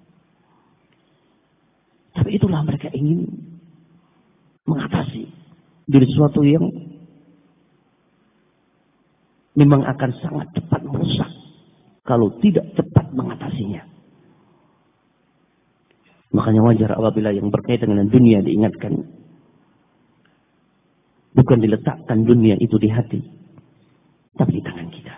Tapi itulah mereka ingin mengatasi dari sesuatu yang memang akan sangat cepat merusak kalau tidak cepat mengatasinya. Makanya wajar apabila yang berkaitan dengan dunia diingatkan. Bukan diletakkan dunia itu di hati, tapi di tangan kita.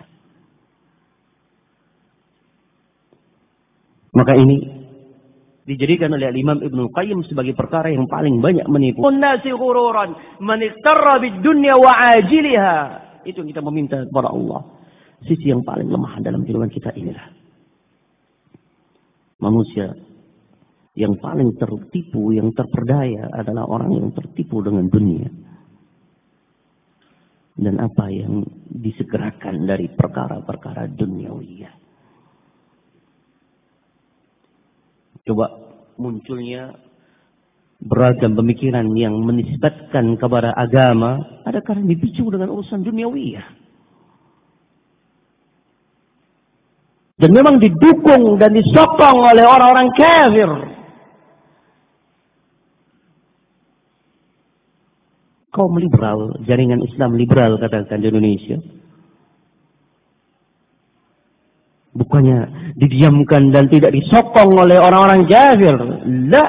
Maka ini dijadikan oleh Imam Ibnu Qayyim sebagai perkara yang paling banyak menipu. Nasi ghururan man iqtarra bid-dunya wa 'ajiliha. Itu yang kita meminta kepada Allah. Sisi yang paling lemah dalam kehidupan kita inilah. Manusia yang paling tertipu, yang terperdaya adalah orang yang tertipu dengan dunia. Dan apa yang disegerakan dari perkara-perkara duniawiyah. Coba munculnya beragam pemikiran yang menisbatkan kepada agama, ada karena dipicu dengan urusan duniawiyah. Dan memang didukung dan disokong oleh orang-orang kafir. Kaum liberal, jaringan Islam liberal katakan di Indonesia. Bukannya didiamkan dan tidak disokong oleh orang-orang kafir. La.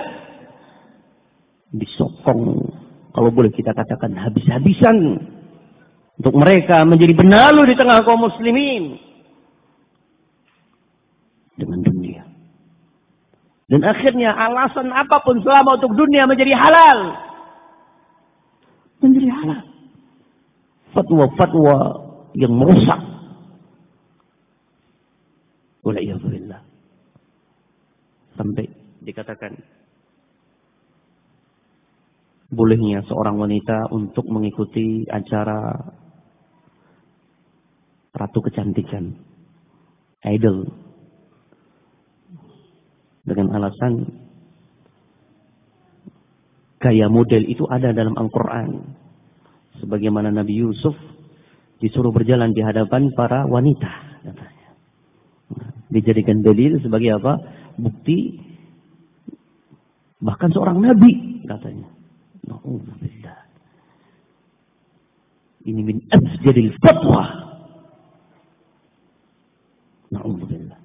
Disokong, kalau boleh kita katakan habis-habisan. Untuk mereka menjadi benalu di tengah kaum muslimin. Dengan dunia. Dan akhirnya alasan apapun selama untuk dunia menjadi halal. Menjadi halal. Fatwa-fatwa yang merusak. Wala'iyadzubillah. Sampai dikatakan bolehnya seorang wanita untuk mengikuti acara ratu kecantikan, idol, dengan alasan gaya model itu ada dalam Al-Quran. Sebagaimana Nabi Yusuf disuruh berjalan di hadapan para wanita, katanya. Dijadikan dalil sebagai apa? Bukti bahkan seorang nabi, katanya. Na'udzubillah. Ini min afjadil fatwa. Na'udzubillah.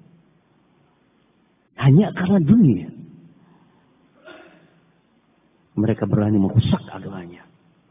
Hanya karena dunia mereka berani merusak agamanya.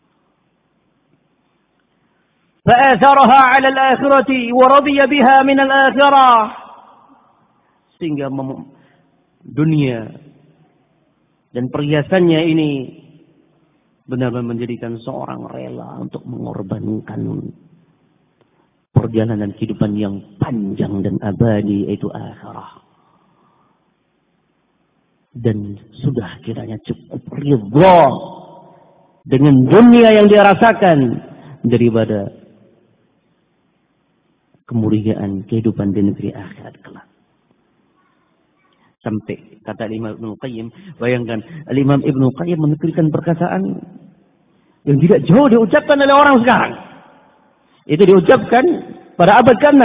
فآثرها على الآخرة ورضي بها من الآخرة. Sehingga dunia dan perhiasannya ini benar-benar menjadikan seorang rela untuk mengorbankan perjalanan kehidupan yang panjang dan abadi, yaitu akhirah. Dan sudah kiranya cukup ridha dengan dunia yang dia rasakan daripada kemuliaan kehidupan di negeri akhirat kelak. Sampai kata Imam Ibnu Qayyim, bayangkan Imam Ibnu Qayyim menukilkan perkataan yang tidak jauh diucapkan oleh orang sekarang. Itu diucapkan pada abad ke-6.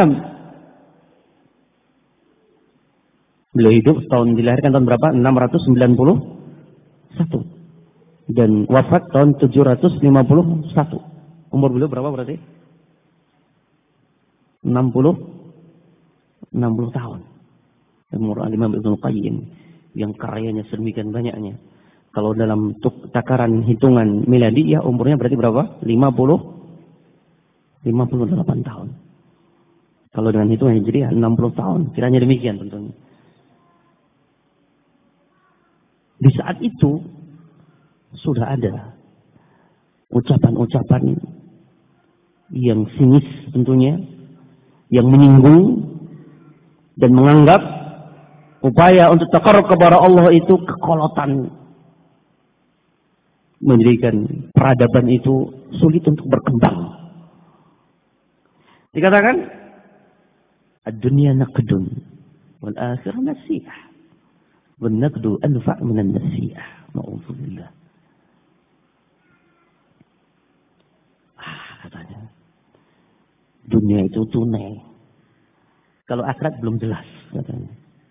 Beliau hidup tahun, dilahirkan tahun berapa? 691. Dan wafat tahun 751. Umur beliau berapa berarti? 60 tahun. Umur Imam Ibnu Qayyim yang karyanya sedemikian banyaknya. Kalau dalam takaran hitungan miladiah umurnya berarti berapa? 58 tahun. Kalau dengan hitungan hijriah 60 tahun. Kiranya demikian tentunya. Di saat itu sudah ada ucapan-ucapan yang sinis tentunya, yang menyinggung dan menganggap upaya untuk taqarrub kepada Allah itu kekolotan, menjadikan peradaban itu sulit untuk berkembang. Dikatakan ad-dunya naqdun wal akhirah nasiyah. Wan naqdu anfa' min an-nasiyah. Ma'udzubillah. Katanya dunia itu tunai. Kalau akhirat belum jelas katanya.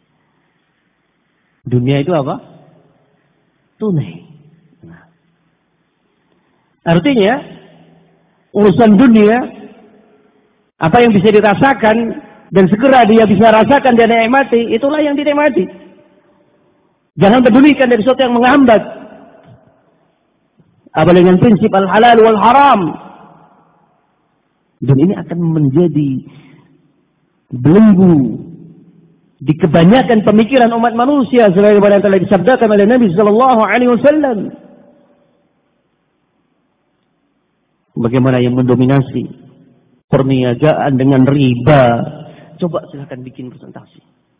Dunia itu apa? Tunai. Nah. Artinya urusan dunia, apa yang bisa dirasakan dan segera dia bisa rasakan dan nikmati, itulah yang dinikmati. Jangan pedulikan dari sesuatu yang menghambat. Apalagi dengan prinsip al-halal wal haram. Dan ini akan menjadi belenggu di kebanyakan pemikiran umat manusia sebagaimana yang telah disabdakan oleh Nabi sallallahu alaihi wasallam. Bagaimana yang mendominasi perniagaan dengan riba? Coba silakan bikin presentasi.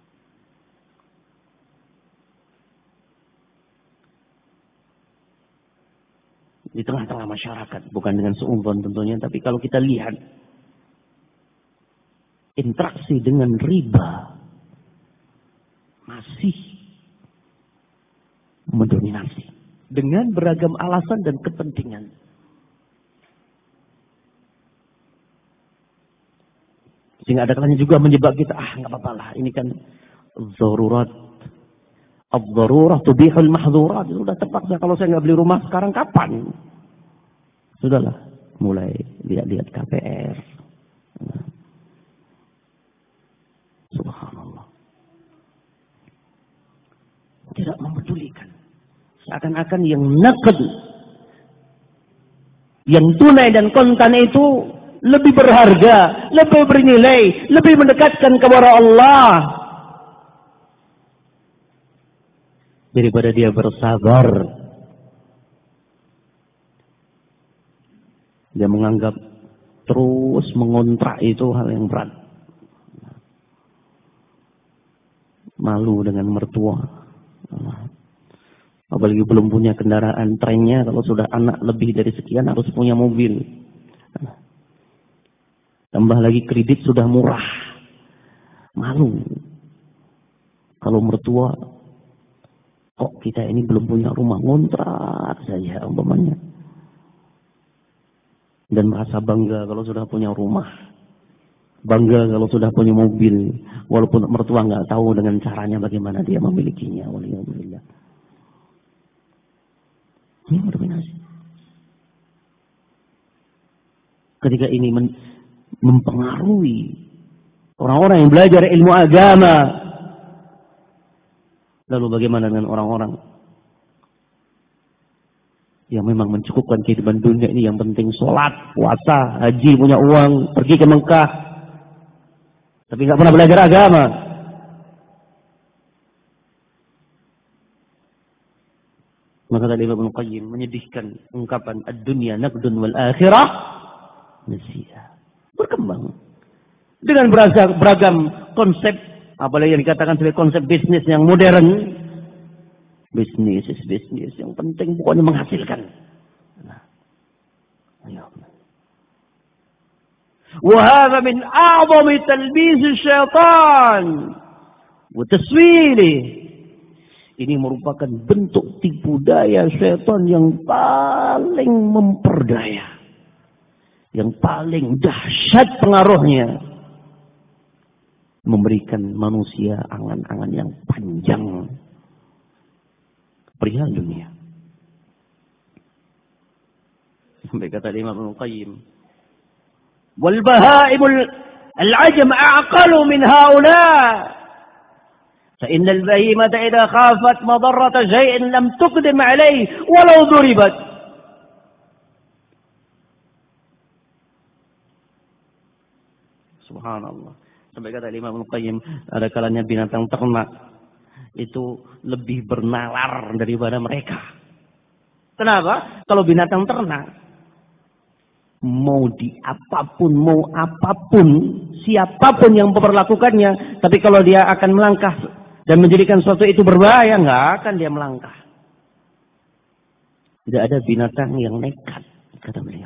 Di tengah-tengah masyarakat, bukan dengan seumpan tentunya, tapi kalau kita lihat interaksi dengan riba masih mendominasi dengan beragam alasan dan kepentingan. Sehingga ada kalanya juga menjebak kita, nggak apa-apa lah, ini kan zarurat. Ad-darurah tubihul mahdzurat. Sudah terpaksa, kalau saya nggak beli rumah sekarang kapan? Sudahlah, mulai lihat-lihat KPR. Subhanallah. Tidak mempedulikan. Seakan-akan yang naqd, yang tunai dan kontan itu lebih berharga, lebih bernilai, lebih mendekatkan kepada Allah daripada dia bersabar. Dia menganggap terus mengontrak itu hal yang berat. Malu dengan mertua. Apalagi belum punya kendaraan trennya, kalau sudah anak lebih dari sekian harus punya mobil. Tambah lagi kredit sudah murah. Malu. Kalau mertua, kok kita ini belum punya rumah, ngontrak saja umpamanya. Dan merasa bangga kalau sudah punya rumah. Bangga kalau sudah punya mobil. Walaupun mertua nggak tahu dengan caranya bagaimana dia memilikinya. Waliyahulillah. Ini mendominasi. Ketika ini mempengaruhi orang-orang yang belajar ilmu agama. Lalu bagaimana dengan orang-orang yang memang mencukupkan kehidupan dunia ini, yang penting sholat, puasa, haji, punya uang, pergi ke Mekah, tapi nggak pernah belajar agama. Maka tadi Ibnu Qayyim menyedihkan ungkapan ad-dunya naqdun wal akhirah nasiyah. Berkembang dengan beragam konsep, apalagi yang dikatakan sebagai konsep bisnis yang modern. Bisnis yang penting pokoknya menghasilkan. Wa hadha min a'zami talbis asy-syaitan wa taswilih Ini merupakan bentuk tipu daya syaitan yang paling memperdaya. Yang paling dahsyat pengaruhnya. Memberikan manusia angan-angan yang panjang. Perihal dunia. Sampai kata Imam Al-Qayyim. Wal bahaimul al-ajam a'qalu min haula. فإن البهيمة إذا خافت مضرة شيء لم تقدم عليه ولو ضربت. Subhanallah. Sampai kata Imam Al-Qayyim, ada kalanya binatang ternak itu lebih bernalar daripada mereka. Kenapa? Kalau binatang ternak mau apapun, siapapun yang memperlakukannya, tapi kalau dia akan melangkah dan menjadikan sesuatu itu berbahaya, nggak akan dia melangkah. Tidak ada binatang yang nekat, kata beliau.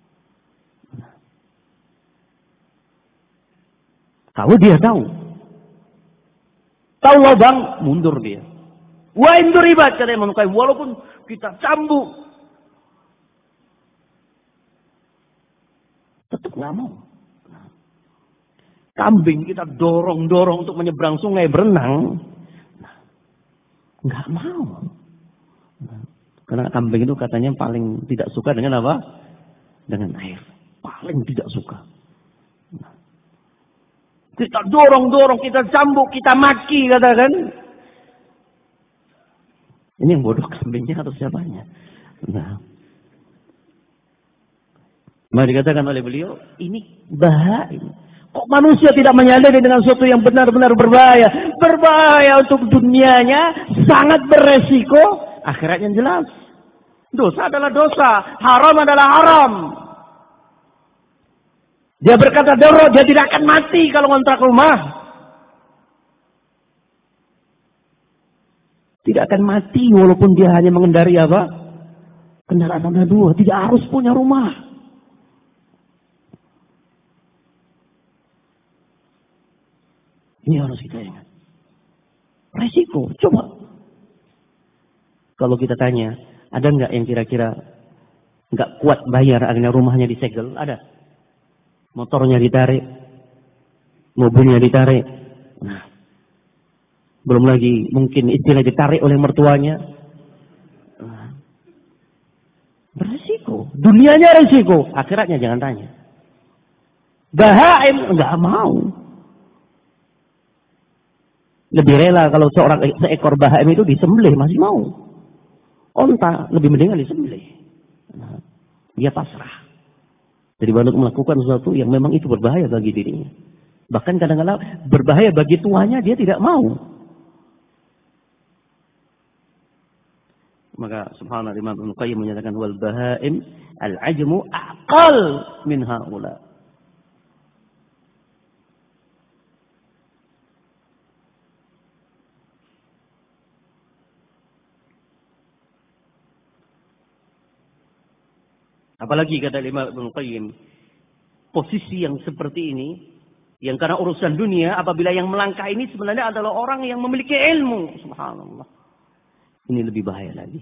Kalau dia tahu lubang, mundur dia. Wa induribat, kata Imam Qayyim, walaupun kita cambuk, tetap nggak mau. Kambing kita dorong untuk menyeberang sungai berenang, nggak mau. Karena kambing itu katanya paling tidak suka dengan apa? Dengan air. Paling tidak suka. Kita dorong, kita cambuk, kita maki, katakan. Ini yang bodoh kambingnya atau siapanya? Nah, maka dikatakan oleh beliau, ini bahaya. Kok manusia tidak menyadari dengan sesuatu yang benar-benar berbahaya? Berbahaya untuk dunianya, sangat beresiko. Akhiratnya jelas. Dosa adalah dosa, haram adalah haram. Dia berkata, dia tidak akan mati kalau ngontrak rumah. Tidak akan mati walaupun dia hanya mengendari apa? Kendaraan roda 2. Tidak harus punya rumah. Ini harus kita ingat. Resiko, coba. Kalau kita tanya, ada nggak yang kira-kira nggak kuat bayar akhirnya rumahnya disegel? Ada. Motornya ditarik, mobilnya ditarik. Nah, belum lagi mungkin istilah ditarik oleh mertuanya. Nah, beresiko. Dunianya resiko, akhiratnya jangan tanya. Bahaim nggak mau. Lebih rela kalau seekor bahaim itu disembelih, masih mau. Onta lebih mendingan disembelih. Nah, dia pasrah. Daripada melakukan sesuatu yang memang itu berbahaya bagi dirinya. Bahkan kadang-kadang berbahaya bagi tuanya, dia tidak mau. Maka subhanallah Imam Al-Qayyim menyatakan wal bahaim al-ajmu aqal min haula. Apalagi kata Imam Ibnu Qayyim, posisi yang seperti ini, yang karena urusan dunia, apabila yang melangkah ini sebenarnya adalah orang yang memiliki ilmu. Subhanallah. Ini lebih bahaya lagi.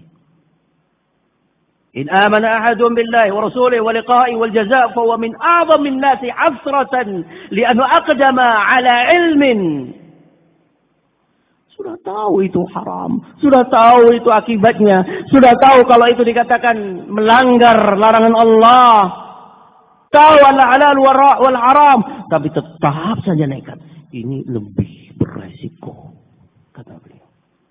In amana ahadun billahi wa rasulihi wa liqa'i wal jazaa' fa huwa min a'zamin nasi 'asratan li'annahu aqdama 'ala ilmin. Sudah tahu itu haram, sudah tahu itu akibatnya, sudah tahu kalau itu dikatakan melanggar larangan Allah, tahu al-halal wal haram, tapi tetap saja nekat. Ini lebih beresiko, kata beliau.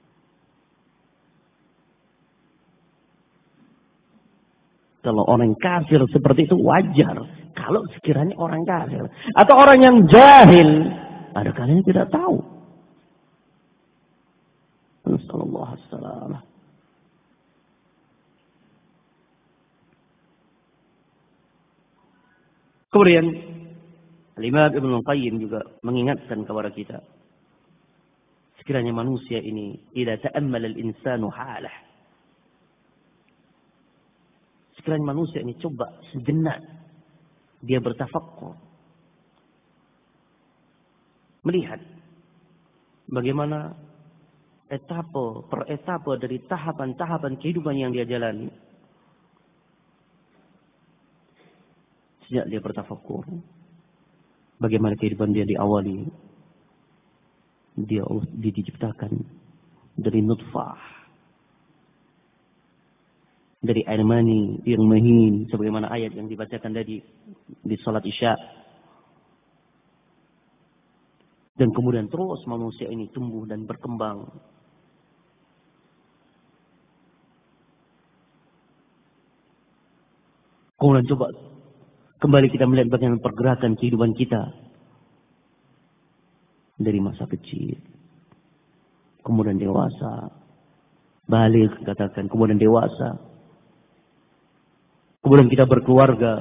Kalau orang kafir seperti itu wajar. Kalau sekiranya orang kafir atau orang yang jahil, ada kalanya tidak tahu. Nasallallahu alaihi wasallam. Kemudian Imam Ibnu Qayyim juga mengingatkan kepada kita, sekiranya manusia ini idza ta'ammala al-insanu halah, sekiranya manusia ini coba sejenak dia bertafakkur, melihat bagaimana etape per etape dari tahapan-tahapan kehidupan yang dia jalani. Sejak dia bertafakkur, bagaimana kehidupan dia diawali. Dia diciptakan dari nutfah, dari air mani yang mahin, sebagaimana ayat yang dibacakan tadi di salat Isya. Dan kemudian terus manusia ini tumbuh dan berkembang. Kemudian coba kembali kita melihat bagaimana pergerakan kehidupan kita. Dari masa kecil, kemudian dewasa, balik katakan, kemudian dewasa. Kemudian kita berkeluarga.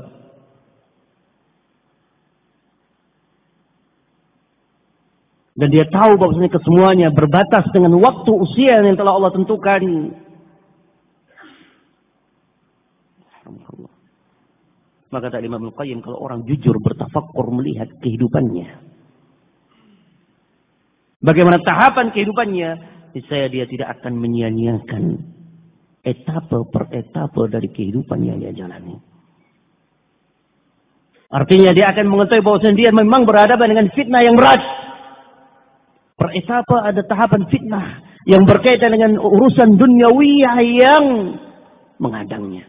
Dan dia tahu bahwasanya kesemuanya berbatas dengan waktu usia yang telah Allah tentukan. Maka kata Imam Al-Qayyim, kalau orang jujur bertafakkur melihat kehidupannya, bagaimana tahapan kehidupannya, niscaya dia tidak akan menyia-nyiakan etape per etape dari kehidupan yang dia jalani. Artinya dia akan mengetahui bahwasanya dia memang berhadapan dengan fitnah yang berat. Per etape ada tahapan fitnah yang berkaitan dengan urusan duniawiyah yang menghadangnya.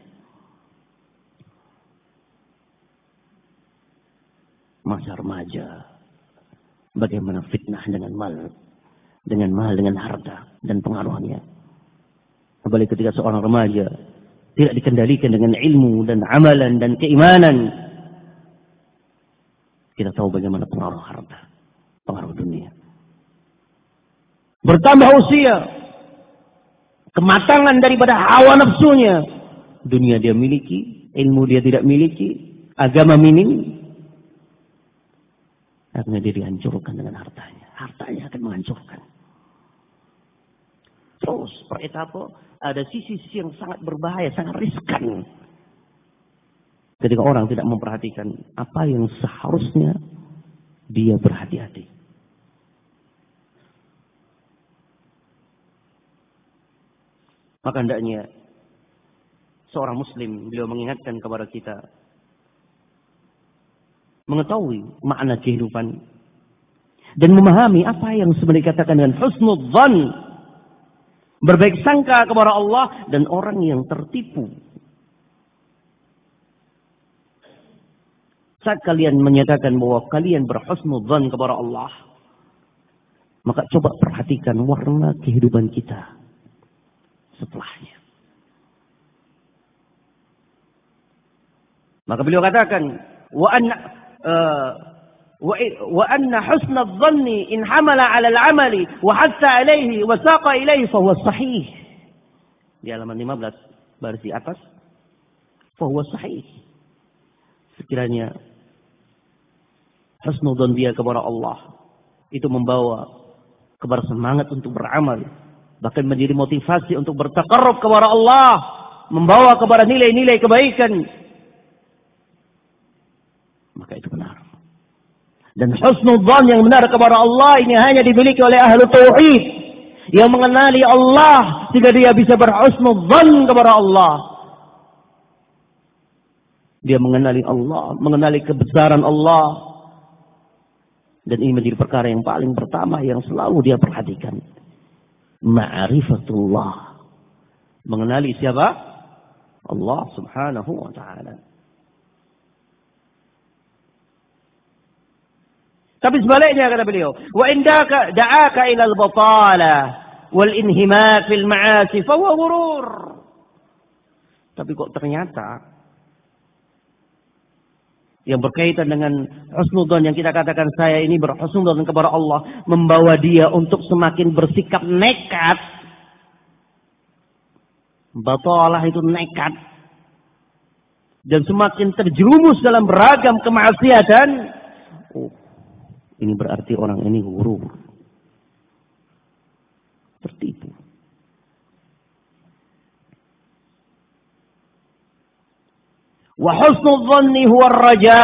Masa remaja, bagaimana fitnah dengan mal, dengan harta dan pengaruhnya. Kembali ketika seorang remaja tidak dikendalikan dengan ilmu dan amalan dan keimanan, kita tahu bagaimana pengaruh harta, pengaruh dunia. Bertambah usia, kematangan daripada hawa nafsunya, dunia dia miliki, ilmu dia tidak miliki, agama minim, akhirnya dia dihancurkan dengan hartanya. Hartanya akan menghancurkan. Terus per etape ada sisi-sisi yang sangat berbahaya, sangat riskan. Ketika orang tidak memperhatikan apa yang seharusnya dia berhati-hati. Maka hendaknya seorang muslim, beliau mengingatkan kepada kita, mengetahui makna kehidupan dan memahami apa yang sebenarnya dikatakan dengan husnul dzan, berbaik sangka kepada Allah, dan orang yang tertipu. Saat kalian menyatakan bahwa kalian berhusnul dzan kepada Allah, maka coba perhatikan warna kehidupan kita setelahnya. Maka beliau katakan, wa anna husna adh-dhanni in hamala 'ala al-'amali wa hatta 'alayhi wa saqa ilayhi fa huwa sahih. Di halaman 15 baris di atas, fa huwa sahih. Sekiranya husnul dzan dia kepada Allah itu membawa kepada semangat untuk beramal, bahkan menjadi motivasi untuk bertaqarrub kepada Allah, membawa kepada nilai-nilai kebaikan, maka itu benar. Dan husnul dzan yang benar kepada Allah ini hanya dimiliki oleh ahlu tauhid yang mengenali Allah sehingga dia bisa berhusnul dzan kepada Allah. Dia mengenali Allah, mengenali kebesaran Allah, dan ini menjadi perkara yang paling pertama yang selalu dia perhatikan. Ma'rifatullah, mengenali siapa? Allah subhanahu wa ta'ala. Tapi sebaliknya kata beliau, wa indaka da'aka ila al-batala wal inhimak fil ma'asi fa huwa ghurur. Tapi kok ternyata yang berkaitan dengan husnudzon yang kita katakan saya ini berhusnudzon kepada Allah, membawa dia untuk semakin bersikap nekat. Batalah itu nekat. Dan semakin terjerumus dalam beragam kemaksiatan. Ini berarti orang ini ghurur. Tertipu. Wa husnul dhanni huwa ar-raja.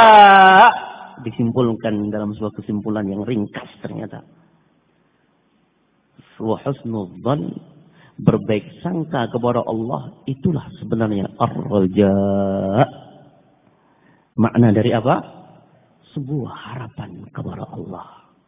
Disimpulkan dalam sebuah kesimpulan yang ringkas ternyata. wa husnul dzan, berbaik sangka kepada Allah, itulah sebenarnya ar-raja. Makna dari apa? Sebuah harapan kepada Allah.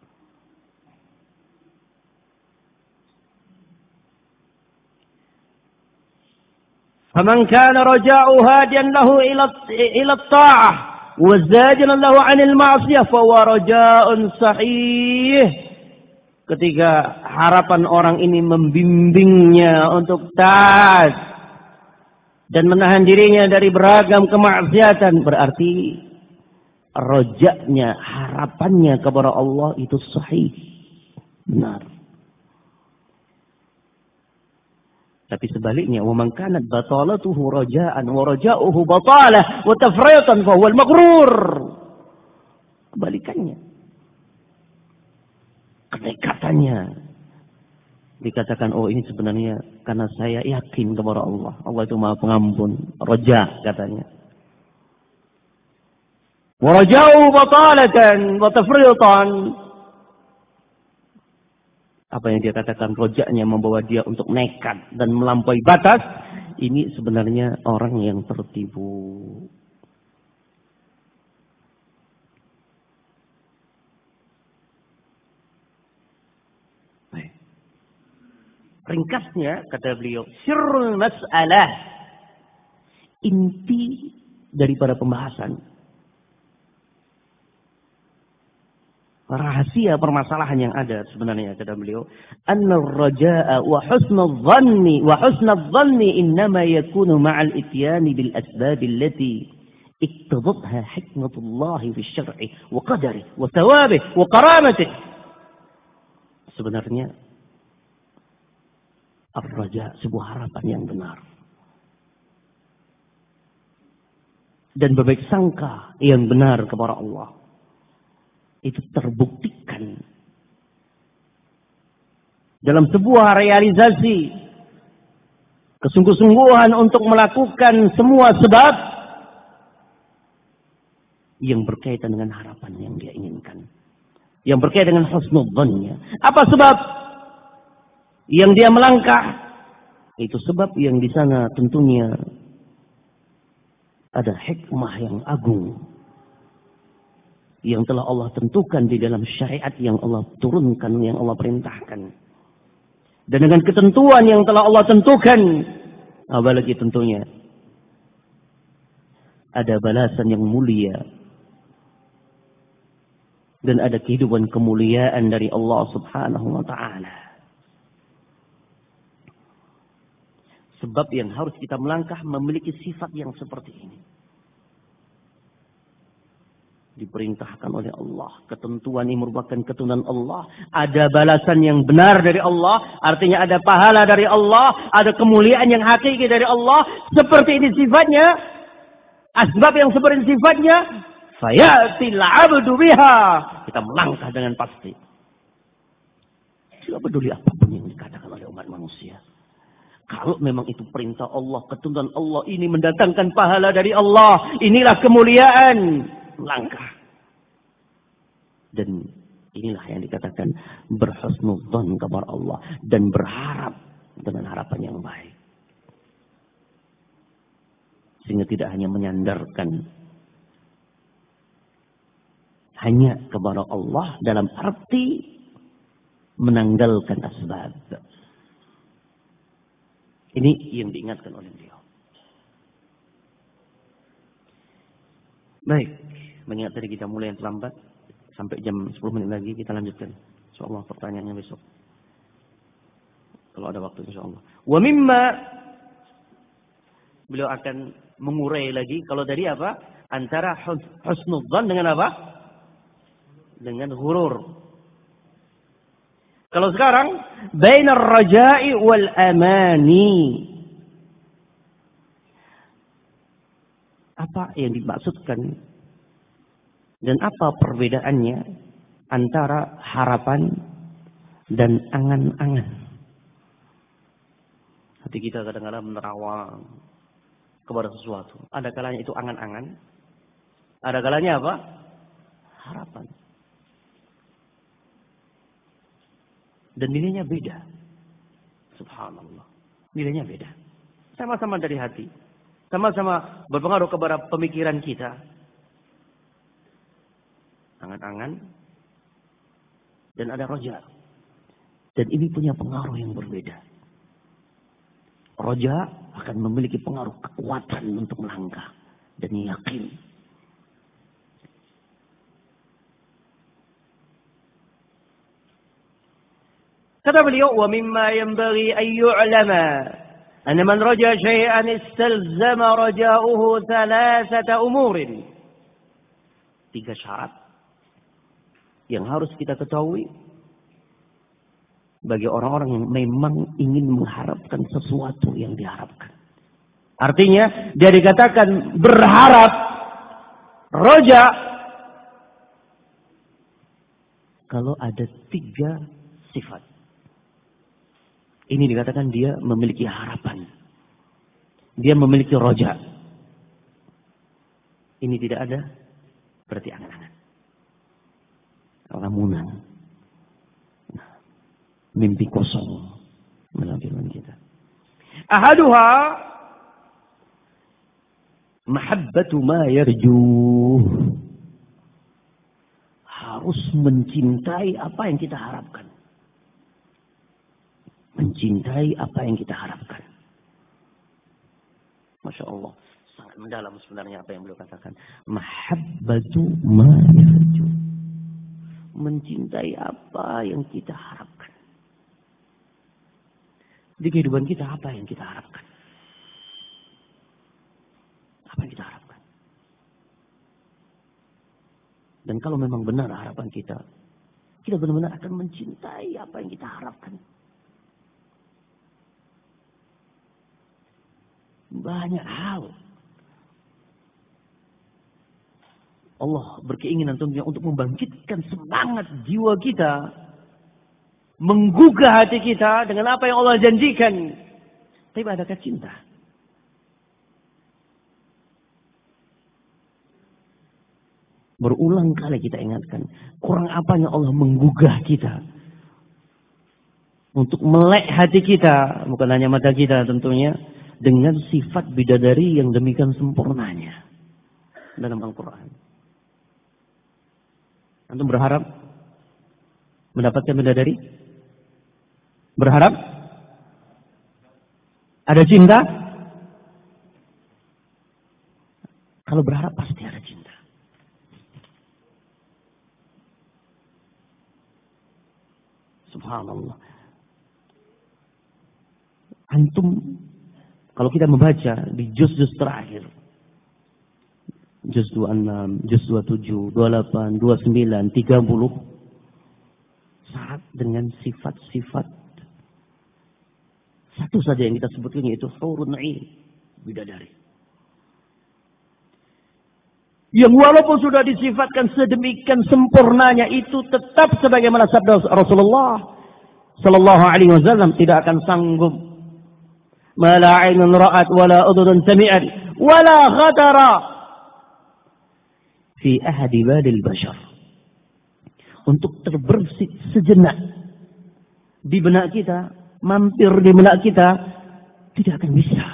Faman kana raja'u hadiyan lahu ila at-ta'ah wa zajiran lahu 'anil ma'siyah fa huwa raja'un sahih. Ketika harapan orang ini membimbingnya untuk taat dan menahan dirinya dari beragam kemaksiatan, berarti rojaknya, harapannya kepada Allah itu sahih, benar. Tapi sebaliknya, wa man kanat batalatuhu raja'an wa raja'uhu batalah wa tafriyatan fa huwa al-maghrur. Kebalikannya. Kedekatannya dikatakan, oh ini sebenarnya karena saya yakin kepada Allah. Allah itu Maha Pengampun. Raja katanya. Wa raja'uhu batalatan wa tafriyatan. Apa yang dia katakan, rojaknya membawa dia untuk nekat dan melampaui batas. Ini sebenarnya orang yang tertipu. Baik. Ringkasnya, kata beliau, sirrul mas'alah, inti daripada pembahasan, rahasia permasalahan yang ada sebenarnya, kata beliau, anna ar-raja'a wa husnul dhanni innama yakunu ma'al ityani bil asbab allati iktadatha hikmatullah fi syar'i wa qadari wa thawabih wa karamati. Sebenarnya ar-raja' sebuah harapan yang benar dan berbaik sangka yang benar kepada Allah. Itu terbuktikan dalam sebuah realisasi kesungguh-sungguhan untuk melakukan semua sebab yang berkaitan dengan harapan yang dia inginkan, yang berkaitan dengan husnul dzannya. Apa sebab yang dia melangkah? Itu sebab yang di sana tentunya ada hikmah yang agung yang telah Allah tentukan di dalam syariat yang Allah turunkan, yang Allah perintahkan. Dan dengan ketentuan yang telah Allah tentukan, apalagi tentunya ada balasan yang mulia dan ada kehidupan kemuliaan dari Allah Subhanahu wa ta'ala. Sebab yang harus kita melangkah memiliki sifat yang seperti ini. Diperintahkan oleh Allah. Ketentuan ini merupakan ketentuan Allah. Ada balasan yang benar dari Allah. Artinya ada pahala dari Allah. Ada kemuliaan yang hakiki dari Allah. Seperti ini sifatnya. Asbab yang seperti ini sifatnya. Fayatil abdu biha. Kita melangkah dengan pasti. Tidak peduli apapun yang dikatakan oleh umat manusia. Kalau memang itu perintah Allah, ketentuan Allah, ini mendatangkan pahala dari Allah. Inilah kemuliaan. Langkah. Dan inilah yang dikatakan berhusnudzan kepada Allah dan berharap dengan harapan yang baik, sehingga tidak hanya menyandarkan hanya kepada Allah dalam arti menanggalkan asbab. Ini yang diingatkan oleh beliau. Baik, mengingat tadi kita mulai yang terlambat, sampai jam 10 menit lagi kita lanjutkan. InsyaAllah pertanyaannya besok, kalau ada waktu insyaAllah. Wa mimma, beliau akan mengurai lagi, kalau dari apa? Antara husnudzan dengan apa? Dengan ghurur. Kalau sekarang, bainar raja'i wal amani. Apa yang dimaksudkan dan apa perbedaannya antara harapan dan angan-angan? Hati kita kadang-kadang menerawang kepada sesuatu. Ada kalanya itu angan-angan, ada kalanya apa? Harapan. Dan nilainya beda. Subhanallah. Nilainya beda. Sama-sama dari hati. Sama-sama berpengaruh kepada pemikiran kita. Angan-angan. Dan ada roja. Dan ini punya pengaruh yang berbeda. Roja akan memiliki pengaruh kekuatan untuk melangkah. Dan yakin. Kata beliau, وَمِمَّا يَنْبَغِي أَنْ يُعْلَمَ أَنَّ مَنْ رَجَى شَيْئًا اسْتَلْزَمَ رَجَاؤُهُ ثَلَاثَةَ أُمُورٍ. 3 syarat yang harus kita ketahui bagi orang-orang yang memang ingin mengharapkan sesuatu yang diharapkan. Artinya, dia dikatakan berharap, roja, kalau ada 3 sifat. Ini dikatakan dia memiliki harapan. Dia memiliki roja. Ini tidak ada, berarti angan-angan. Lamunan. Mimpi kosong. Menampilkan kita. Ahaduha. Mahabbatu ma yarjuh. Harus mencintai apa yang kita harapkan. Mencintai apa yang kita harapkan. Masya Allah. Sangat mendalam sebenarnya apa yang beliau katakan. Mahabbatu ma yarjuh. Mencintai apa yang kita harapkan. Di kehidupan kita apa yang kita harapkan. Apa yang kita harapkan. Dan kalau memang benar harapan kita. Kita benar-benar akan mencintai apa yang kita harapkan. Banyak hal. Allah berkeinginan tentunya untuk membangkitkan semangat jiwa kita. Menggugah hati kita dengan apa yang Allah janjikan. Tapi adakah cinta? Berulang kali kita ingatkan. Kurang apanya Allah menggugah kita. Untuk melek hati kita. Bukan hanya mata kita tentunya. Dengan sifat bidadari yang demikian sempurnanya. Dalam Al-Quran. Antum berharap mendapatkan bidadari? Berharap? Ada cinta? Kalau berharap pasti ada cinta. Subhanallah. Antum kalau kita membaca di juz-juz terakhir. Juz 26, juz 27, 28, 29, 30. Syarat dengan sifat-sifat. Satu saja yang kita sebutkan yaitu hurun 'ain, bidadari. Yang walaupun sudah disifatkan sedemikian sempurnanya itu tetap sebagaimana sabda Rasulullah sallallahu alaihi wasallam tidak akan sanggup. Ma la 'ainun ra'at wa la udhun sami'at wa la khatara fi ahadi balil bashar. Untuk terbersit sejenak di benak kita, mampir di benak kita, tidak akan bisa.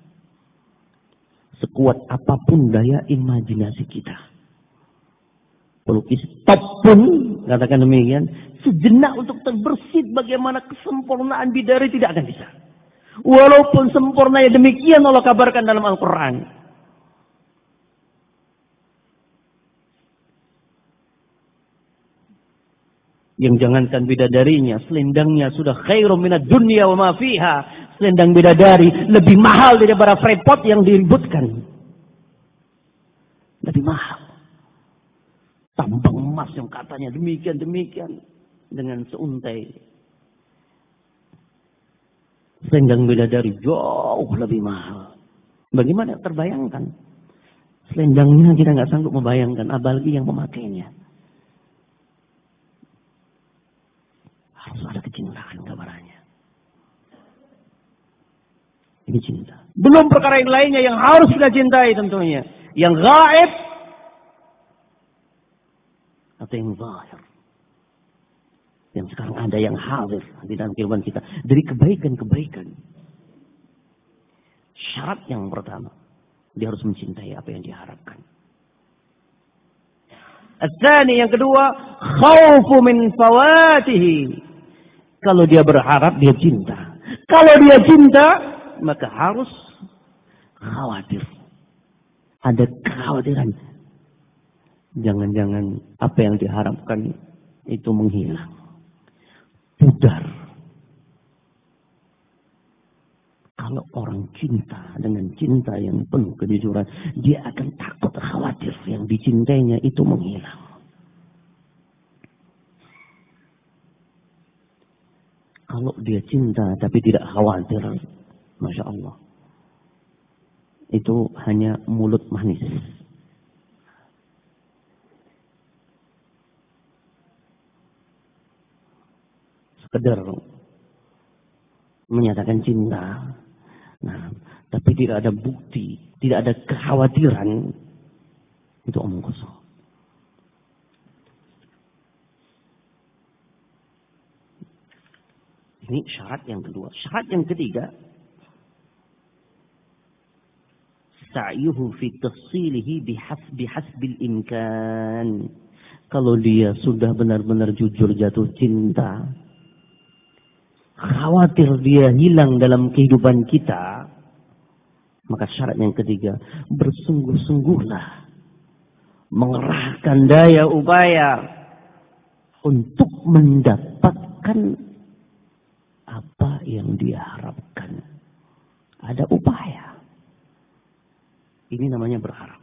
Sekuat apapun daya imajinasi kita. Pelukis top pun, katakan demikian, sejenak untuk terbersit bagaimana kesempurnaan bidadari tidak akan bisa. Walaupun sempurna ya demikian Allah kabarkan dalam Al-Quran. Yang jangankan bidadarinya, selendangnya sudah khairum minad dunya wa ma fiha. Selendang bidadari lebih mahal daripada frepot yang diributkan. Lebih mahal. Tampang emas yang katanya demikian-demikian. Dengan seuntai. Selendang bidadari jauh lebih mahal. Bagaimana terbayangkan? Selendangnya kita nggak sanggup membayangkan. Apalagi yang memakainya. Harus ada kecintaan kabarnya. Ini cinta. Belum perkara yang lainnya yang harus kita cintai tentunya. Yang gaib. Atau yang zahir. yang sekarang ada yang hadir di dalam kehidupan kita dari kebaikan-kebaikan. Syarat yang pertama, dia harus mencintai apa yang diharapkan. As-tsani, yang kedua, khaufu min fawatihi. Kalau dia berharap, dia cinta. Kalau dia cinta, maka harus khawatir. Ada kekhawatiran. Jangan-jangan apa yang diharapkan itu menghilang. Pudar. Kalau orang cinta dengan cinta yang penuh kejujuran, dia akan takut, khawatir yang dicintainya itu menghilang. Kalau dia cinta tapi tidak khawatir, Masya Allah, itu hanya mulut manis. Sekedar menyatakan cinta. Nah, tapi tidak ada bukti, tidak ada kekhawatiran, itu omong kosong. Ini syarat yang kedua. Syarat yang ketiga, sa'yuhu fi tahsilihi bihasbil imkan. Kalau dia sudah benar-benar jujur jatuh cinta, khawatir dia hilang dalam kehidupan kita, maka syarat yang ketiga, bersungguh-sungguhlah mengerahkan daya upaya untuk mendapatkan apa yang dia harapkan. Ada upaya. Ini namanya berharap.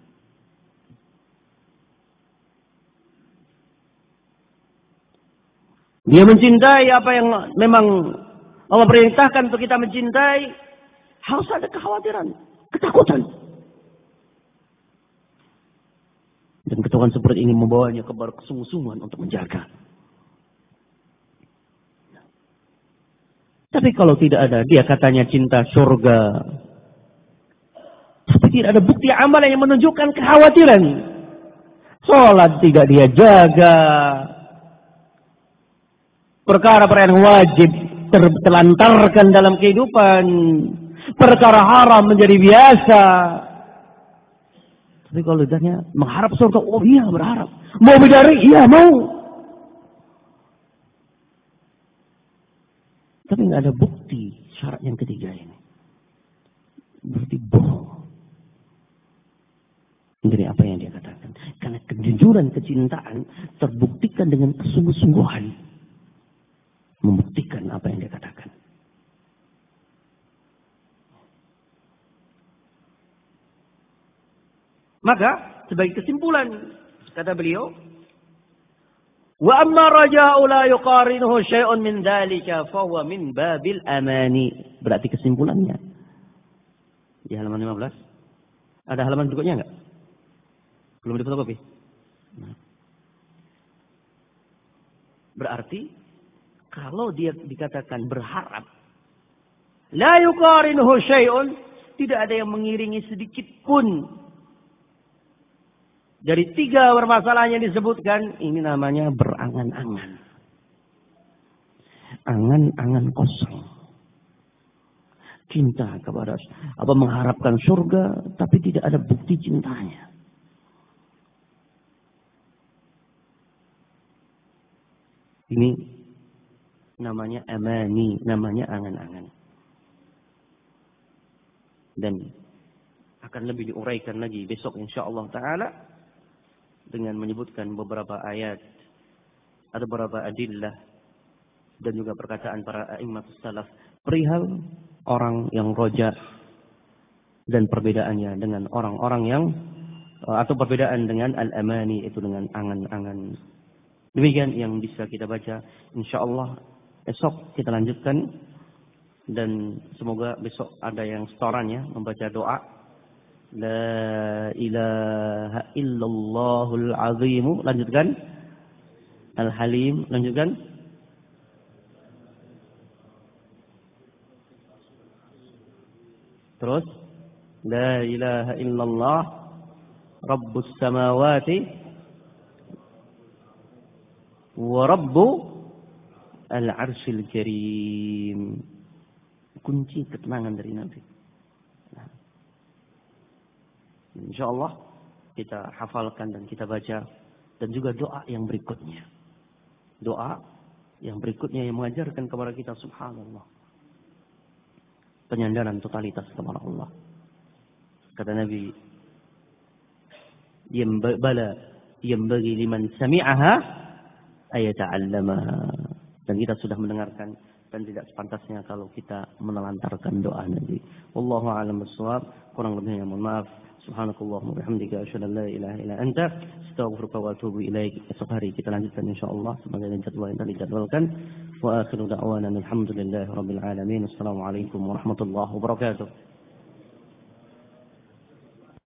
Dia mencintai apa yang memang Allah perintahkan untuk kita mencintai, harus ada kekhawatiran, ketakutan. Dan ketakutan seperti ini membawanya kepada kesungguh-sungguhan untuk menjaga. Tapi kalau tidak ada, dia katanya cinta surga, tapi tidak ada bukti amalan yang menunjukkan kekhawatiran. Sholat tidak dia jaga, perkara-perkara yang wajib terlantarkan dalam kehidupan, perkara haram menjadi biasa. Tapi kalau lidahnya mengharap surga, oh iya berharap. Mau bidari, iya mau. Tapi nggak ada bukti syarat yang ketiga ini. Berarti bohong dari apa yang dia katakan. Karena kejujuran kecintaan terbuktikan dengan kesungguh-sungguhan. Membuktikan apa yang dia katakan. Maka sebagai kesimpulan kata beliau, wa amma raja'u la yuqarinuhu syai'un min dzalika fa huwa min babil amani. Berarti kesimpulannya di halaman 15. Ada halaman berikutnya enggak? Belum difotokopi. Berarti kalau dia dikatakan berharap, la yuqarinuhu syai'un, tidak ada yang mengiringi sedikit pun dari tiga permasalahan yang disebutkan, ini namanya berangan-angan. Angan-angan kosong. Cinta kepada mengharapkan surga, tapi tidak ada bukti cintanya. Ini namanya amani, namanya angan-angan. Dan akan lebih diuraikan lagi besok insyaallah ta'ala dengan menyebutkan beberapa ayat, ada beberapa adillah dan juga perkataan para a'immatus salaf perihal orang yang roja dan perbedaannya dengan orang-orang yang atau perbedaan dengan al-amani, itu dengan angan-angan. Demikian yang bisa kita baca. Insyaallah esok kita lanjutkan dan semoga besok ada yang setorannya membaca doa La ilaha illallahul azimu. Lanjutkan. Al-Halim. Lanjutkan. Terus. La ilaha illallah Rabbus samawati wa Rabbu al-arsyil karim. Kunci ketenangan dari Nabi. Nah, insyaallah kita hafalkan dan kita baca, dan juga doa yang berikutnya. Doa yang berikutnya yang mengajarkan kepada kita, subhanallah, penyandaran totalitas kepada Allah. Kata Nabi, yambagi liman sami'aha ayata'allamaha. Dan kita sudah mendengarkan, dan tidak sepantasnya kalau kita menelantarkan doa Nabi. Wallahu a'lam bishawab. Kurang lebihnya mohon maaf. Subhanakallahumma wa bihamdika asyhadu an la ilaha illa anta astaghfiruka wa atubu ilaik. Esok hari kita lanjutkan insyaallah sebagai jadwal yang telah dijadwalkan. Wa akhiru da'wana alhamdulillahi rabbil alamin. Assalamualaikum warahmatullahi wabarakatuh.